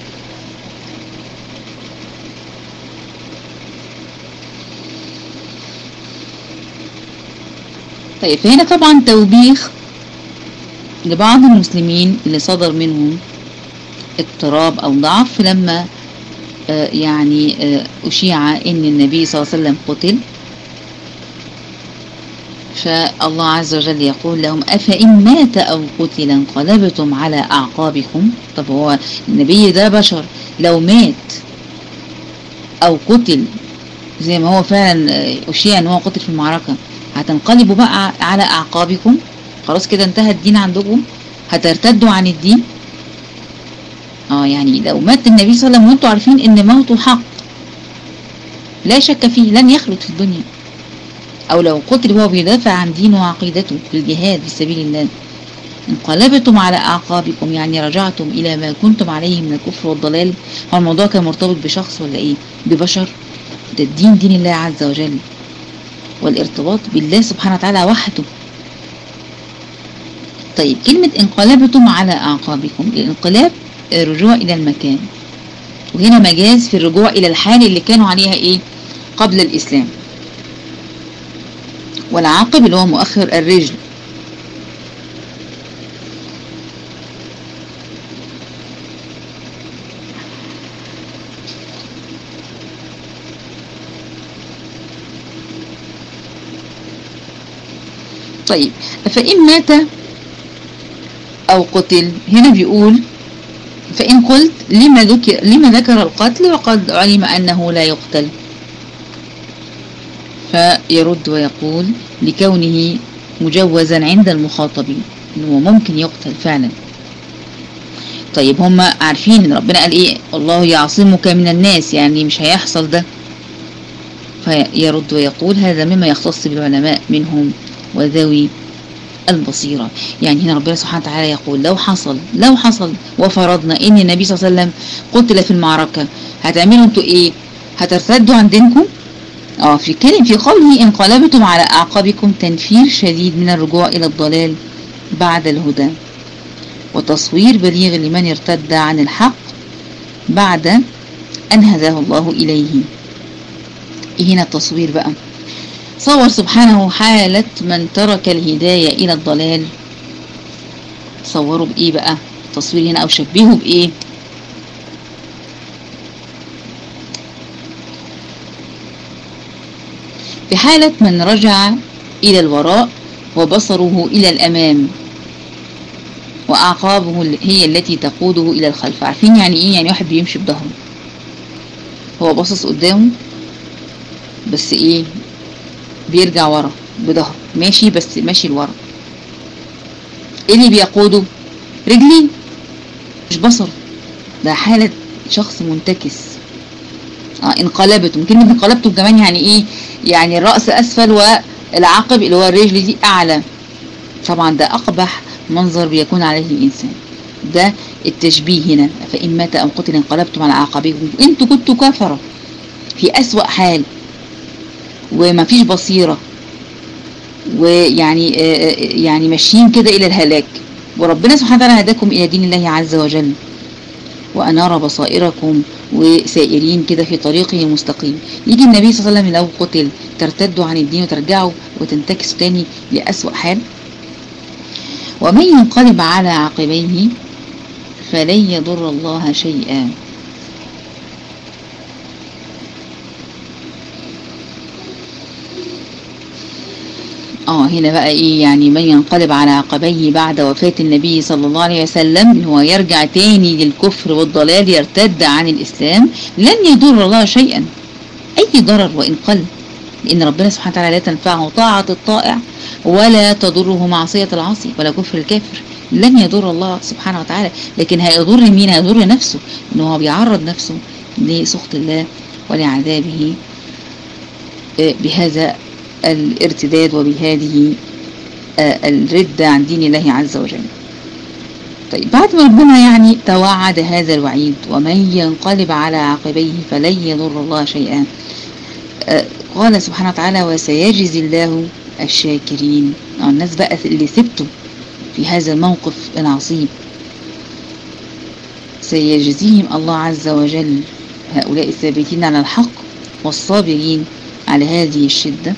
طيب فهنا طبعا توبيخ لبعض المسلمين اللي صدر منهم اضطراب أو ضعف لما يعني أشيع إن النبي صلى الله عليه وسلم قتل. فالله عز وجل يقول لهم أفإن مات أو قتل انقلبتم على أعقابكم. طب هو النبي ده بشر، لو مات أو قتل زي ما هو فعلا أشيع إن هو قتل في المعركة، هتنقلبوا بقى على أعقابكم؟ خلاص كده انتهى الدين عندكم؟ هترتدوا عن الدين؟ يعني لو مات النبي صلى الله عليه وسلم وانتوا عارفين ان موته حق لا شك فيه، لن يخلد في الدنيا، او لو قتل وهو بيدافع عن دينه وعقيدته في الجهاد في سبيل الله، انقلبتم على أعقابكم، يعني رجعتم إلى ما كنتم عليه من الكفر والضلال. هو الموضوع كان مرتبط بشخص ولا ايه؟ ببشر؟ ده الدين دين الله عز وجل، والارتباط بالله سبحانه وتعالى وحده. طيب كلمة انقلبتم على أعقابكم، الانقلاب الرجوع إلى المكان، وهنا مجاز في الرجوع إلى الحال اللي كانوا عليها إيه قبل الإسلام. والعاقب اللي هو مؤخر الرجل. طيب فإن مات أو قتل، هنا بيقول فإن قلت لما ذكر القتل وقد علم أنه لا يقتل، فيرد ويقول لكونه مجوزا عند المخاطبين، إنه ممكن يقتل فعلا. طيب هم عارفين إن ربنا قال إيه؟ الله يعصمك من الناس، يعني مش هيحصل ده. فيرد ويقول هذا مما يختص بالعلماء منهم وذوي البصيرة. يعني هنا ربنا سبحانه وتعالى يقول لو حصل وفرضنا ان النبي صلى الله عليه وسلم قتل في المعركة، هتعملوا انتوا ايه؟ هترتدوا عن دينكم؟ في قوله انقلبتم على اعقابكم تنفير شديد من الرجوع الى الضلال بعد الهدى، وتصوير بليغ لمن ارتد عن الحق بعد ان هداه الله اليه. هنا التصوير بقى، صور سبحانه حالة من ترك الهداية إلى الضلال. صوروا بإيه بقى تصوير هنا، أو شبهوا بإيه؟ في حالة من رجع إلى الوراء وبصره إلى الأمام، وأعقابه هي التي تقوده إلى الخلف. عارفين يعني إيه؟ يعني واحد بيمشي بظهره، هو باصص قدامه بس إيه؟ بيرجع ورا بظهره، ماشي بس ماشي لورا. ايه اللي بيقوده؟ رجليه مش بصر. ده حالة شخص منتكس. انقلبتم، كلمة انقلبتم كمان يعني ايه؟ يعني الرأس اسفل والعقب اللي هو الرجل دي اعلى. طبعا ده اقبح منظر بيكون عليه الانسان. ده التشبيه هنا، فإن مات أو قتل انقلبتم على أعقابكم. انتوا كنتوا كفرة في أسوأ حال وما فيش بصيرة، ويعني يعني ماشيين كده إلى الهلاك، وربنا سبحانه وتعالى هداكم إلى دين الله عز وجل وأنار بصائركم وسائرين كده في طريقه المستقيم. يجي النبي صلى الله عليه وسلم لو قتل ترتدوا عن الدين وترجعوا وتنتكسوا تاني لأسوأ حال. ومن ينقلب على عقبيه فلن يضر الله شيئا. هنا بقى ايه؟ يعني من ينقلب على عقبيه بعد وفاة النبي صلى الله عليه وسلم، هو يرجع تاني للكفر والضلال، يرتد عن الإسلام، لن يضر الله شيئا، أي ضرر وإن قل، لأن ربنا سبحانه وتعالى لا تنفعه طاعة الطائع ولا تضره معصية العاصي ولا كفر الكافر. لن يضر الله سبحانه وتعالى، لكن هيضر مين؟ هيضر نفسه، إنه هو بيعرض نفسه لسخط الله ولعذابه بهذا الارتداد وبهذه الردة عن دين الله عز وجل. طيب بعد ما ربنا يعني توعد هذا الوعيد، ومن ينقلب على عقبيه فلن يضر الله شيئا، قال سبحانه وتعالى وسيجزي الله الشاكرين. الناس بقى اللي ثبتوا في هذا الموقف العصيب سيجزيهم الله عز وجل، هؤلاء الثابتين على الحق والصابرين على هذه الشدة،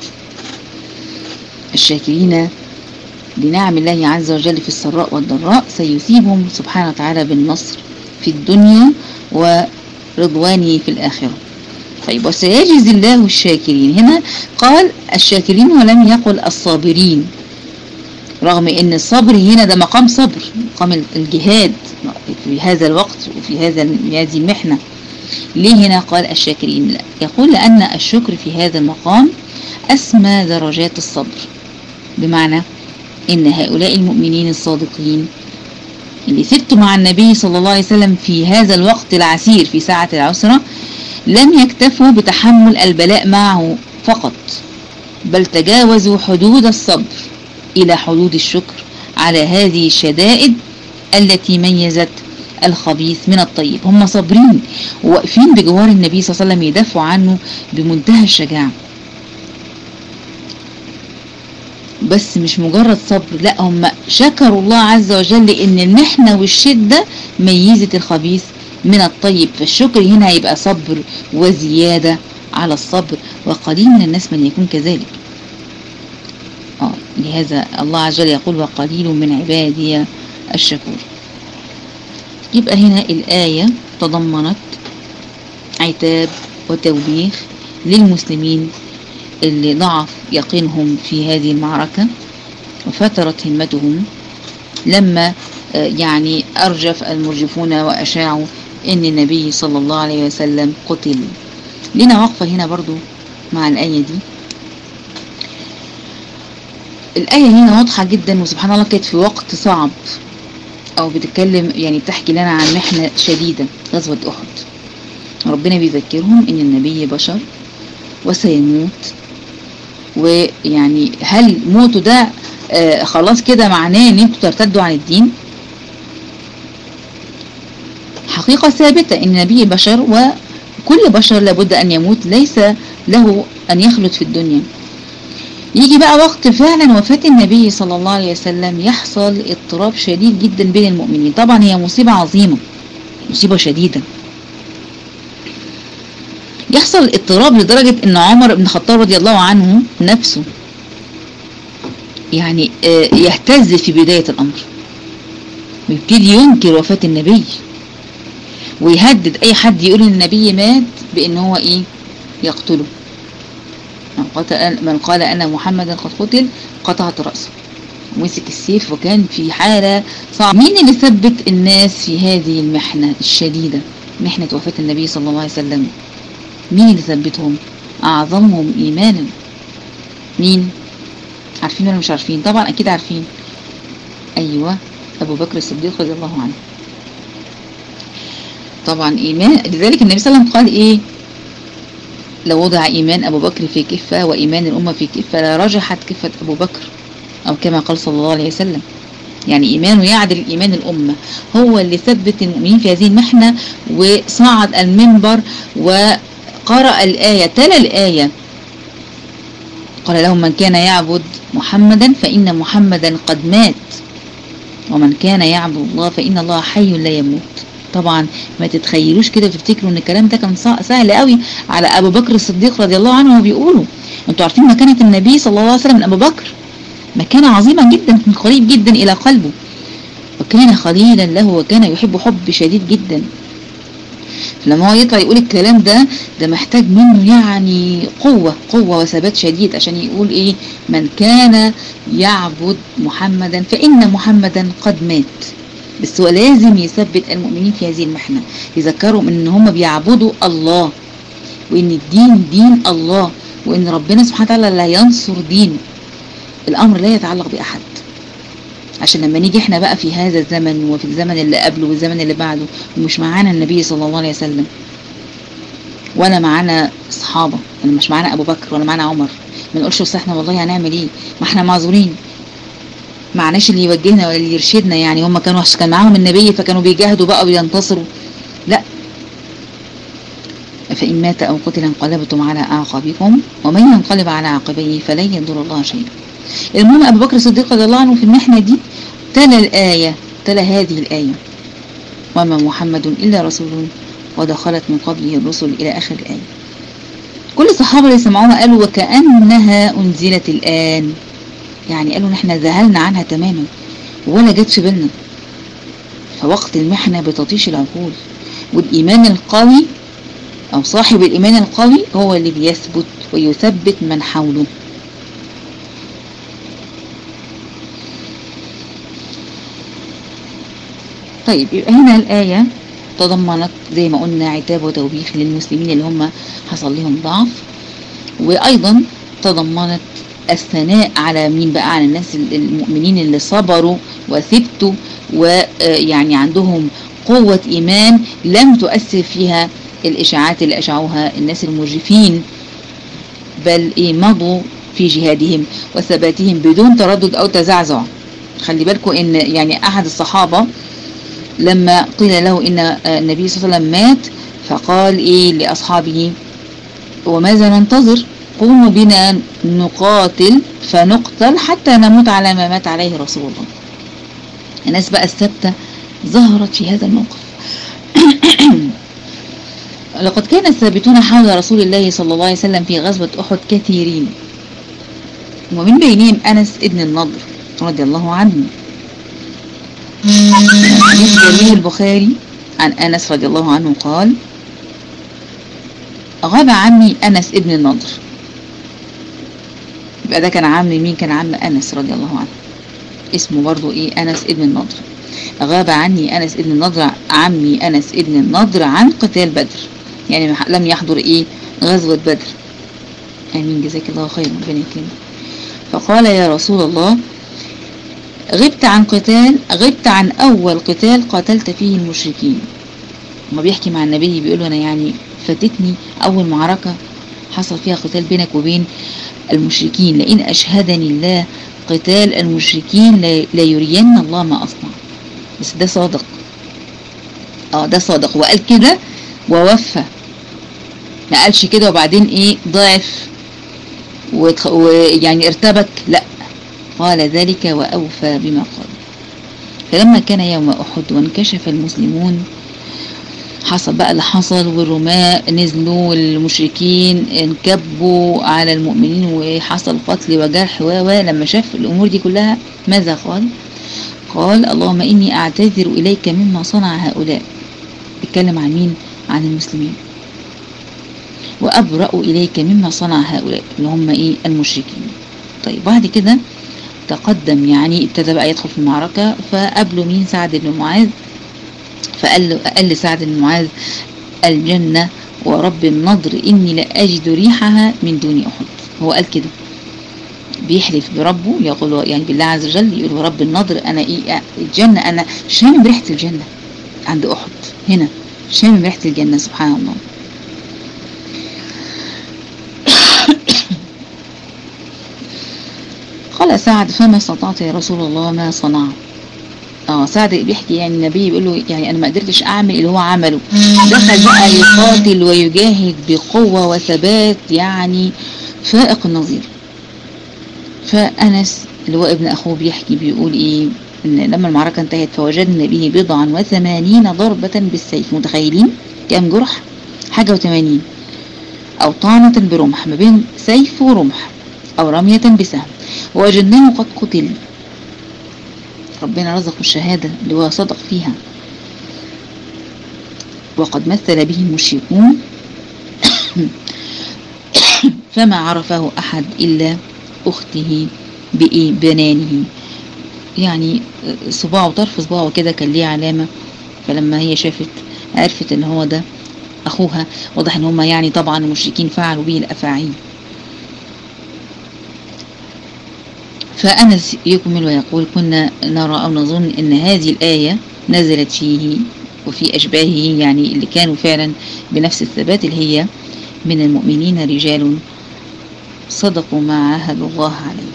الشاكرين لنعم الله عز وجل في السراء والضراء، سيثيبهم سبحانه وتعالى بالنصر في الدنيا ورضوانه في الآخرة. طيب وسيجزي الله الشاكرين، هنا قال الشاكرين ولم يقل الصابرين، رغم ان الصبر هنا ده مقام صبر، مقام الجهاد في هذا الوقت وفي هذه المحنة. ليه هنا قال الشاكرين؟ لا، يقول لأن الشكر في هذا المقام أسمى درجات الصبر، بمعنى إن هؤلاء المؤمنين الصادقين اللي ثبتوا مع النبي صلى الله عليه وسلم في هذا الوقت العسير في ساعة العسرة لم يكتفوا بتحمل البلاء معه فقط، بل تجاوزوا حدود الصبر إلى حدود الشكر على هذه الشدائد التي ميزت الخبيث من الطيب. هم صابرين وواقفين بجوار النبي صلى الله عليه وسلم يدافعوا عنه بمنتهى الشجاعة، بس مش مجرد صبر، لا، هم شكروا الله عز وجل لأن المحنة والشدة ميزت الخبيث من الطيب، فالشكر هنا هيبقى صبر وزيادة على الصبر، وقليل من الناس من يكون كذلك. لهذا الله عز وجل يقول وقليل من عبادي الشكور. يبقى هنا الآية تضمنت عتاب وتوبيخ للمسلمين اللي ضعف يقينهم في هذه المعركة، وفترت همتهم لما يعني أرجف المرجفون وأشاعوا إن النبي صلى الله عليه وسلم قتل. لنا وقفة هنا برضو مع الآية دي. الآية هنا واضحة جدا، وسبحان الله كانت في وقت صعب، أو بتتكلم يعني بتحكي لنا عن محنة شديدة، غزوة أحد. ربنا بيذكرهم إن النبي بشر وسيموت، ويعني هل موته ده خلاص كده معناه إن انتوا ترتدوا عن الدين؟ حقيقة ثابتة إن النبي بشر، وكل بشر لابد أن يموت، ليس له أن يخلد في الدنيا. يجي بقى وقت فعلا وفاة النبي صلى الله عليه وسلم يحصل اضطراب شديد جدا بين المؤمنين. طبعا هي مصيبة عظيمة، مصيبة شديدة. يحصل اضطراب لدرجة ان عمر بن الخطاب رضي الله عنه نفسه يعني يهتز في بداية الامر، ويبتدي ينكر وفاة النبي، ويهدد اي حد يقول ان النبي مات بان هو ايه يقتله. من قال أن محمدا قد قتل قطعت رأسه، ومسك السيف، وكان في حالة صعبة. مين اللي ثبت الناس في هذه المحنة الشديدة، محنة وفاة النبي صلى الله عليه وسلم؟ مين اللي ثبتهم؟ أعظمهم إيمانا. مين؟ عارفين ولا مش عارفين؟ طبعا أكيد عارفين. أيوة، أبو بكر الصديق رضي الله عنه. طبعا إيمان، لذلك النبي صلى الله عليه وسلم قال إيه؟ لو وضع إيمان أبو بكر في كفة وإيمان الأمة في كفة لرجحت كفة أبو بكر، أو كما قال صلى الله عليه وسلم. يعني إيمانه يعدل إيمان الأمة. هو اللي ثبت المؤمنين في هذه المحنة، وصعد المنبر وقرأ الآية، تلا الآية، قال لهم من كان يعبد محمدا فإن محمدا قد مات، ومن كان يعبد الله فإن الله حي لا يموت. طبعا ما تتخيلوش كده تفتكروا ان الكلام ده كان سهل قوي على ابو بكر الصديق رضي الله عنه. وبيقولوا انتوا عارفين مكانة النبي صلى الله عليه وسلم من ابو بكر، مكانة عظيمة جدا، قريب جدا الى قلبه، وكان خليلا له، وكان يحب حب شديد جدا. لما هو يطلع يقول الكلام ده محتاج منه يعني قوة وثبات شديد عشان يقول ايه؟ من كان يعبد محمدا فإن محمدا قد مات. بس هو لازم يثبت المؤمنين في هذه المحنة، يذكرهم ان هم بيعبدوا الله، وان الدين دين الله، وان ربنا سبحانه وتعالى لا ينصر دين. الامر لا يتعلق باحد. عشان لما نيجي احنا بقى في هذا الزمن وفي الزمن اللي قبله والزمن اللي بعده، ومش معانا النبي صلى الله عليه وسلم، ولا معانا اصحابه، ولا مش معانا ابو بكر، ولا معانا عمر، ما نقولش بس احنا والله هنعمل ايه؟ ما احنا معذورين، معناش اللي يوجهنا ولا اللي يرشدنا. يعني هم كان معاهم النبي فكانوا بيجاهدوا بقى وينتصروا، لا. فإن مات أو قتل انقلبتم على أعقابكم ومن ينقلب على عقبيه فلن يضر الله شيئا. المهم أبو بكر الصديق رضي الله عنه في المحنة دي تلا هذه الآية: وما محمد إلا رسول قد خلت من قبله الرسل، إلى آخر الآية. كل الصحابة اللي سمعوها قالوا وكأنها أنزلت الآن، يعني قالوا نحن ذهلنا عنها تماما ولا جت في بالنا. فوقت المحنة بتطيش العقول، والإيمان القوي أو صاحب الإيمان القوي هو اللي بيثبت ويثبت من حوله. طيب، يبقى هنا الآية تضمنت زي ما قلنا عتاب وتوبيخ للمسلمين اللي هم حصل لهم ضعف، وأيضا تضمنت الثناء على مين بقى؟ على الناس المؤمنين اللي صبروا وثبتوا، ويعني عندهم قوة إيمان لم تؤثر فيها الإشاعات اللي أشعوها الناس المرجفين، بل مضوا في جهادهم وثباتهم بدون تردد أو تزعزع. خلي بالكم إن يعني أحد الصحابة لما قيل له إن النبي صلى الله عليه وسلم مات، فقال لأصحابه: وماذا ننتظر؟ قوموا بنا نقاتل فنقتل حتى نموت على ما مات عليه رسول الله. الناس بقى الثابتة ظهرت في هذا الموقف. لقد كان الثابتون حول رسول الله صلى الله عليه وسلم في غزوة أحد كثيرين، ومن بينهم أنس ابن النضر رضي الله عنه. حديث جرير البخاري عن أنس رضي الله عنه قال: غاب عمي أنس ابن النضر. يبقى ده كان عم مين؟ كان عم أنس رضي الله عنه. اسمه برضو ايه أنس ابن النضر. غاب عني أنس ابن النضر عمي أنس ابن النضر عن قتال بدر، يعني لم يحضر ايه غزوة بدر. امين جزاك الله خير ربنا يكرمك. فقال يا رسول الله غبت عن اول قتال قاتلت فيه المشركين. ما بيحكي مع النبي بيقول له انا يعني فاتتني اول معركة حصل فيها قتال بينك وبين المشركين، لئن اشهدني الله قتال المشركين لا يرين الله ما اصنع. بس ده صادق، ده صادق وقال كده ووفى، ما قالش كده وبعدين ايه ضعف ويعني ارتبك، لا قال ذلك وأوفى بما قال. فلما كان يوم أحد وانكشف المسلمون حصل بقى اللي حصل، والرماة نزلوا والمشركين انكبوا على المؤمنين وحصل قتل وجرح لما شاف الأمور دي كلها ماذا قال؟ قال اللهم إني أعتذر إليك مما صنع هؤلاء. بيتكلم عن مين؟ عن المسلمين. وأبرأ إليك مما صنع هؤلاء اللي هم إيه المشركين. طيب بعد كده تقدم، يعني ابتدى بقى يدخل في المعركة، فقابله مين؟ سعد بن معاذ. فقال لسعد بن معاذ الجنة ورب النضر إني لأجد ريحها من دون أحد. هو قال كده بيحلف بربه، يقول يعني بالله عز وجل، يقول رب النضر أنا إيه الجنة، أنا شامم ريحة الجنة عند أحد، هنا شامم ريحة الجنة سبحان الله. قال سعد فما استطعت يا رسول الله ما صنع. سعد بيحكي يعني النبي بيقول له يعني انا ما قدرتش اعمل اللي هو عمله. دخل بقى يقاتل ويجاهد بقوة وثبات يعني فائق النظير. فأنس اللي هو ابن اخوه بيحكي بيقول ايه ان لما المعركة انتهت فوجدنا به 87 ضربة بالسيف. متخيلين كام جرح؟ حاجة و80، او طعنة برمح، ما بين سيف ورمح، او رمية بسهم. ووجدناه قد قتل، ربنا رزقه الشهادة اللي هو صدق فيها. وقد مثل به المشركون فما عرفه أحد إلا أخته بنانه، يعني صباعه طرف صباعه كده كان ليه علامة. فلما هي عرفت ان هو ده أخوها. واضح ان هم يعني طبعا المشركين فعلوا به الأفاعيل. فأنس يكمل ويقول كنا نرى أو نظن أن هذه الآية نزلت فيه وفي أشباهه، يعني اللي كانوا فعلا بنفس الثبات، اللي هي من المؤمنين رجال صدقوا ما عاهدوا الله عليه.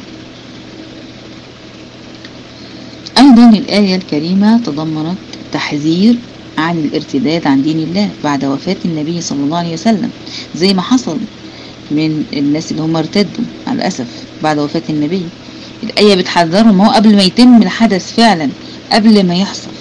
أيضا الآية الكريمة تضمنت تحذير عن الارتداد عن دين الله بعد وفاة النبي صلى الله عليه وسلم، زي ما حصل من الناس اللي هم ارتدوا على الأسف بعد وفاة النبي. الآية بتحذرهم هو قبل ما يتم الحدث فعلا، قبل ما يحصل.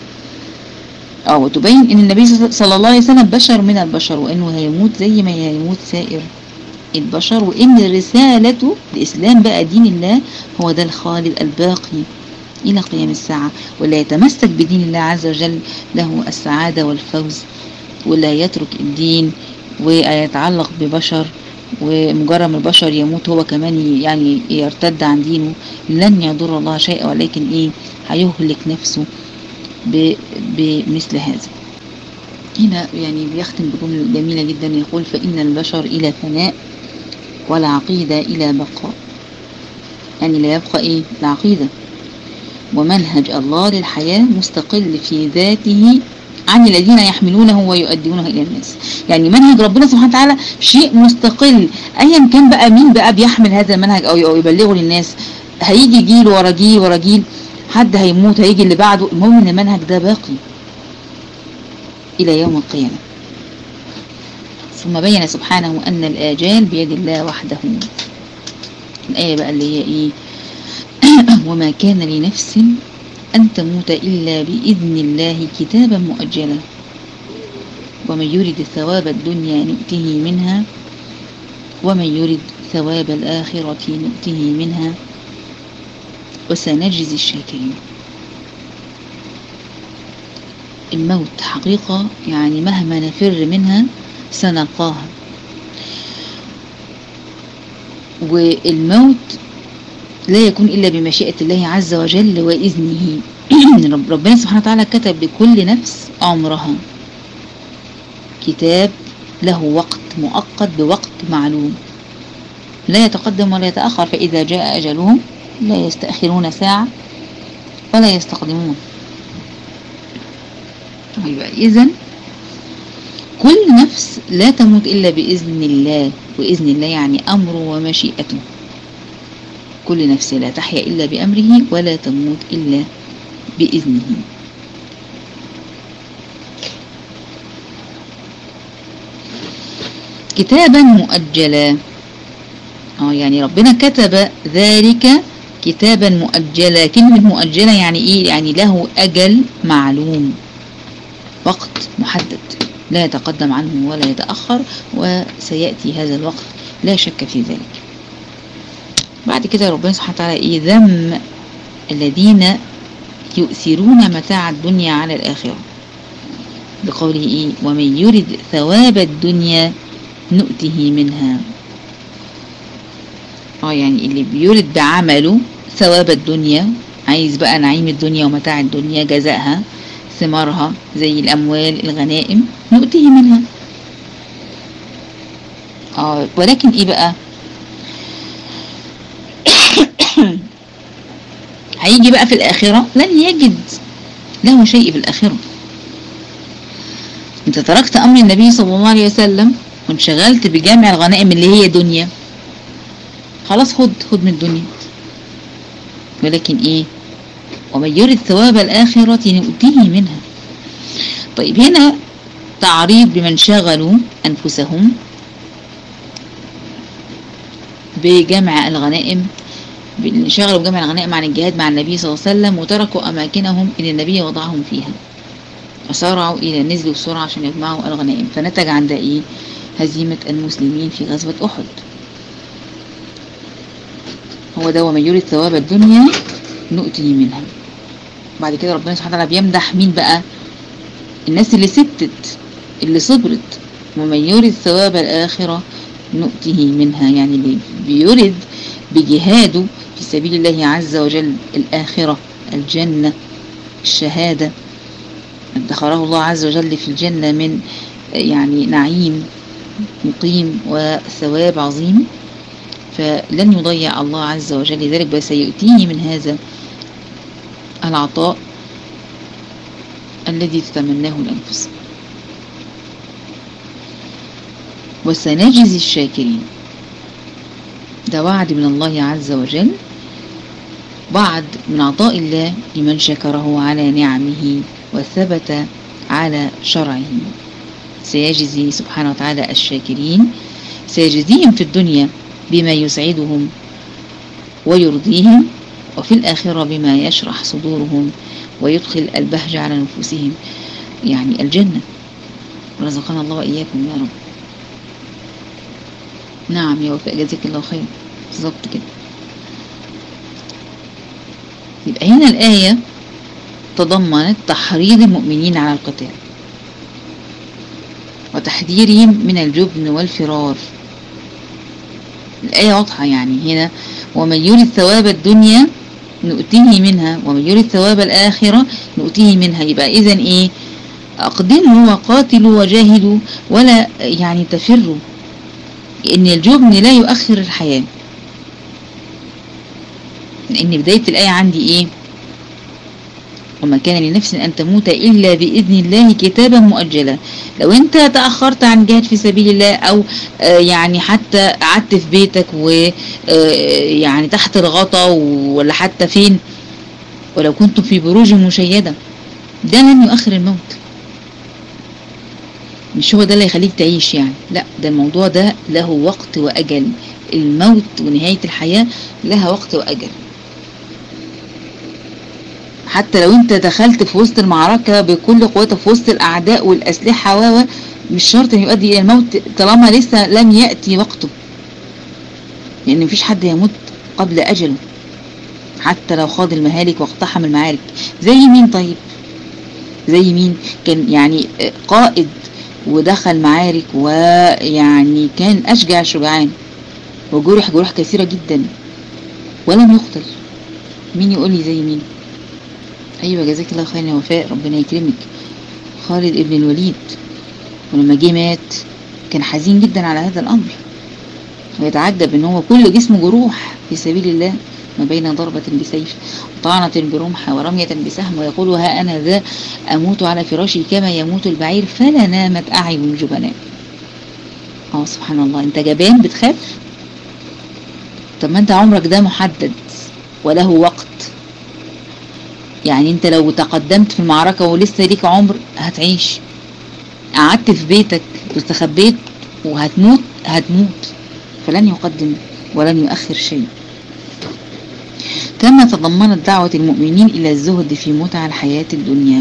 وتبين ان النبي صلى الله عليه وسلم بشر من البشر، وانه هيموت زي ما هيموت سائر البشر، وان رسالته الإسلام بقى دين الله هو ده الخالد الباقي إلى قيام الساعة. واللي يتمسك بدين الله عز وجل له السعادة والفوز، ولا يترك الدين ويتعلق ببشر ومجرد البشر يموت هو كمان يعني يرتد عن دينه لن يضر الله شيئا، ولكن هيهلك نفسه بمثل هذا. هنا يعني بيختم بجملة جميلة جدا يقول فإن البشر إلى فناء والعقيدة إلى بقاء. يعني لا يبقى العقيدة ومنهج الله للحياة مستقل في ذاته عن الذين يحملونه ويؤدونه إلى الناس. يعني منهج ربنا سبحانه وتعالى شيء مستقل، أيا كان بقى مين بقى بيحمل هذا المنهج أو يبلغه للناس. هيجي جيل ورا جيل ورا جيل، حد هيموت هيجي اللي بعده، المهم ان المنهج ده باقي إلى يوم القيامة. ثم بين سبحانه أن الآجال بيد الله وحده. الآية بقى اللي هي وما كان لنفس أن تموت إلا بإذن الله كتابا مؤجلا ومن يرد ثواب الدنيا نؤته منها ومن يرد ثواب الآخرة نؤته منها وسنجزي الشاكرين. الموت حقيقة، يعني مهما نفر منها سنلقاها. والموت لا يكون إلا بمشيئة الله عز وجل وإذنه. ربنا سبحانه وتعالى كتب لكل نفس عمرها، كتاب له وقت مؤقت بوقت معلوم، لا يتقدم ولا يتأخر، فإذا جاء أجلهم لا يستأخرون ساعة ولا يستقدمون. إذن كل نفس لا تموت إلا بإذن الله، وإذن الله يعني أمره ومشيئته. كل نفس لا تحيا إلا بأمره ولا تموت إلا بإذنه. كتابا مؤجلا، يعني ربنا كتب ذلك كتابا مؤجلا. كلمة مؤجلا يعني إيه؟ يعني له أجل معلوم، وقت محدد لا يتقدم عنه ولا يتأخر، وسيأتي هذا الوقت لا شك في ذلك. بعد كده ربنا سبحانه وتعالى ذم الذين يؤثرون متاع الدنيا على الآخرة بقوله ومن يرد ثواب الدنيا نؤته منها. يعني اللي بيرد بعمله ثواب الدنيا، عايز بقى نعيم الدنيا ومتاع الدنيا، جزائها ثمارها زي الأموال الغنائم، نؤته منها. ولكن ايه بقى هيجي بقى في الآخرة لن يجد له شيء في الآخرة. انت تركت أمر النبي صلى الله عليه وسلم وانشغلت بجامع الغنائم اللي هي دنيا، خلاص خد من الدنيا. ولكن ايه؟ ومن يرد ثواب الآخرة نؤتيه منها. طيب هنا تعريض بمن شغلوا أنفسهم بجمع الغنائم، شغلوا بجمع الغنائم عن الجهاد مع النبي صلى الله عليه وسلم، وتركوا أماكنهم اللي النبي وضعهم فيها، وسارعوا إلى نزلوا بسرعة عشان يجمعوا الغنائم، فنتج عن ده إيه؟ هزيمة المسلمين في غزوة أحد. هو ده ومن يريد ثواب الدنيا نؤتي منها. بعد كده ربنا سبحانه وتعالى بيمدح مين بقى؟ الناس اللي ستت، اللي صبرت. ومن يريد ثواب الآخرة نؤته منها، يعني اللي بيريد بجهاده في سبيل الله عز وجل الآخرة، الجنة، الشهادة، ادخره الله عز وجل في الجنة من يعني نعيم مقيم وثواب عظيم، فلن يضيع الله عز وجل ذلك، بل سيؤتيه من هذا العطاء الذي تتمناه الأنفس. وسنجزي الشاكرين، ده وعد من الله عز وجل، وعد من عطاء الله لمن شكره على نعمه وثبت على شرعه. سيجزي سبحانه وتعالى الشاكرين، سيجزيهم في الدنيا بما يسعدهم ويرضيهم، وفي الآخرة بما يشرح صدورهم ويدخل البهجة على نفوسهم، يعني الجنة. رزقنا الله وإياكم يا رب. نعم يا وفاء، جزاك الله خير، بالظبط كده. يبقى هنا الآية تضمنت تحريض المؤمنين على القتال وتحذيرهم من الجبن والفرار. الآية واضحة، يعني هنا ومن يريد ثواب الدنيا نؤتيه منها ومن يريد ثواب الآخرة نؤتيه منها. يبقى إذن إيه؟ أقدموا وقاتلوا وجاهدوا ولا يعني تفروا، إن الجبن لا يؤخر الحياة. لأن بداية الآية عندي إيه؟ وما كان لنفس أن تموت إلا بإذن الله كتابا مؤجلا. لو أنت تأخرت عن جهاد في سبيل الله، أو يعني حتى قعدت في بيتك ويعني تحت الغطاء ولا حتى فين، ولو كنتم في بروج مشيدة، ده لن يؤخر الموت. مش هو ده اللي يخليك تعيش يعني، لا، ده الموضوع ده له وقت وأجل. الموت ونهاية الحياة لها وقت وأجل. حتى لو انت دخلت في وسط المعركة بكل قوتك في وسط الأعداء والأسلحة مش شرط ان يؤدي إلى الموت طالما لسه لم يأتي وقته، لأن مفيش حد يموت قبل أجله حتى لو خاض المهالك واقتحم المعارك. زي مين طيب؟ زي مين كان يعني قائد ودخل معارك ويعني كان أشجع الشجعان وجرح جروح كثيرة جدا ولم يقتل. مين يقول لي زي مين؟ ايوه جزاك الله خير يا وفاء، ربنا يكرمك. خالد ابن الوليد، ولما جه مات كان حزين جدا على هذا الامر، ويتعجب ان هو كل جسمه جروح في سبيل الله، ما بين ضربة بسيف وطعنة برمح ورمية بسهم، ويقول ها انا ذا اموت على فراشي كما يموت البعير فلا نامت اعين الجبناء. سبحان الله، انت جبان بتخاف؟ طب ما انت عمرك ده محدد وله وقت. يعني انت لو تقدمت في المعركة ولسه ليك عمر هتعيش، قعدت في بيتك واستخبيت وهتموت هتموت، فلن يقدم ولن يؤخر شيء. كما تضمنت دعوة المؤمنين إلى الزهد في متع الحياة الدنيا،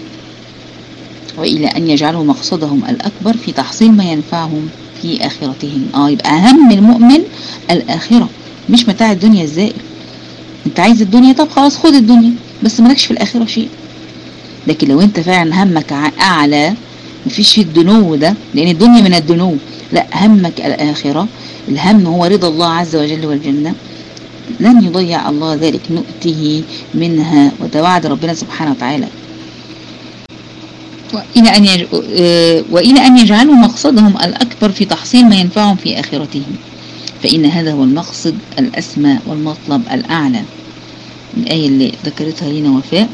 وإلى أن يجعلوا مقصدهم الأكبر في تحصيل ما ينفعهم في آخرتهم. يبقى أهم المؤمن الآخرة مش متاع الدنيا الزائل. انت عايز الدنيا، طب خلاص خد الدنيا بس مالكش في الآخرة شيء. لكن لو انت فعلا همك أعلى، مفيش في الدنو ده، لأن الدنيا من الدنو، لا همك الآخرة، الهم هو رضا الله عز وجل والجنة، لن يضيع الله ذلك، نؤته منها، وتوعد ربنا سبحانه وتعالى. وإلى أن يجعلوا مقصدهم الأكبر في تحصيل ما ينفعهم في آخرتهم، فإن هذا هو المقصد الأسمى والمطلب الأعلى. الآية اللي ذكرتها لنا وفاء.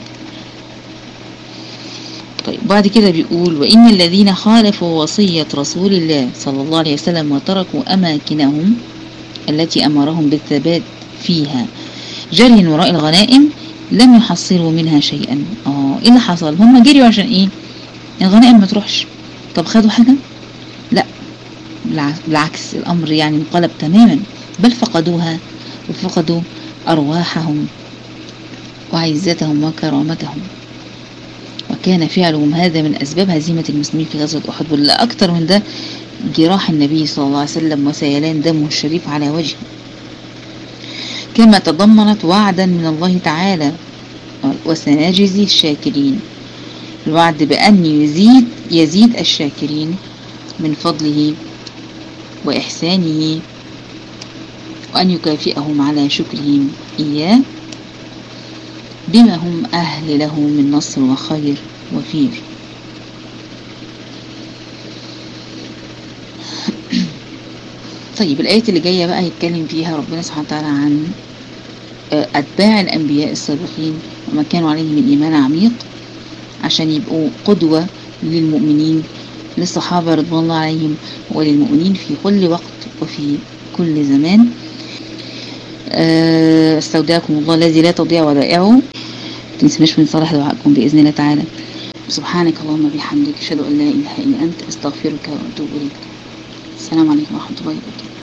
طيب بعد كده بيقول وإن الذين خالفوا وصية رسول الله صلى الله عليه وسلم وتركوا أماكنهم التي أمرهم بالثبات فيها جري وراء الغنائم لم يحصلوا منها شيئا. ايه اللي حصل؟ هم جريوا عشان ايه؟ الغنائم ما تروحش. طب خدوا حاجة؟ لا، بالعكس الأمر يعني انقلب تماما، بل فقدوها وفقدوا أرواحهم وعزتهم وكرامتهم، وكان فعلهم هذا من أسباب هزيمة المسلمين في غزوة أحد. ولا أكتر من ده جراح النبي صلى الله عليه وسلم وسيلان دمه الشريف على وجهه. كما تضمنت وعدا من الله تعالى وسنجزي الشاكرين، الوعد بأن يزيد الشاكرين من فضله وإحسانه، وأن يكافئهم على شكرهم إياه بما هم أهل له من نصر وخير وفير. طيب الآية اللي جاية بقى يتكلم فيها ربنا سبحانه وتعالى عن أتباع الأنبياء السابقين وما كانوا عليه من إيمان عميق، عشان يبقوا قدوة للمؤمنين، للصحابة رضوان الله عليهم، وللمؤمنين في كل وقت وفي كل زمان. استودعكم الله الذي لا تضيع ودائعه. تنسمش من صالح دعائكم بإذن الله تعالى. سبحانك اللهم بحمدك، أشهد أن لا إله إلا أنت، أستغفرك وأتوب إليك. السلام عليكم ورحمة الله وبركاته.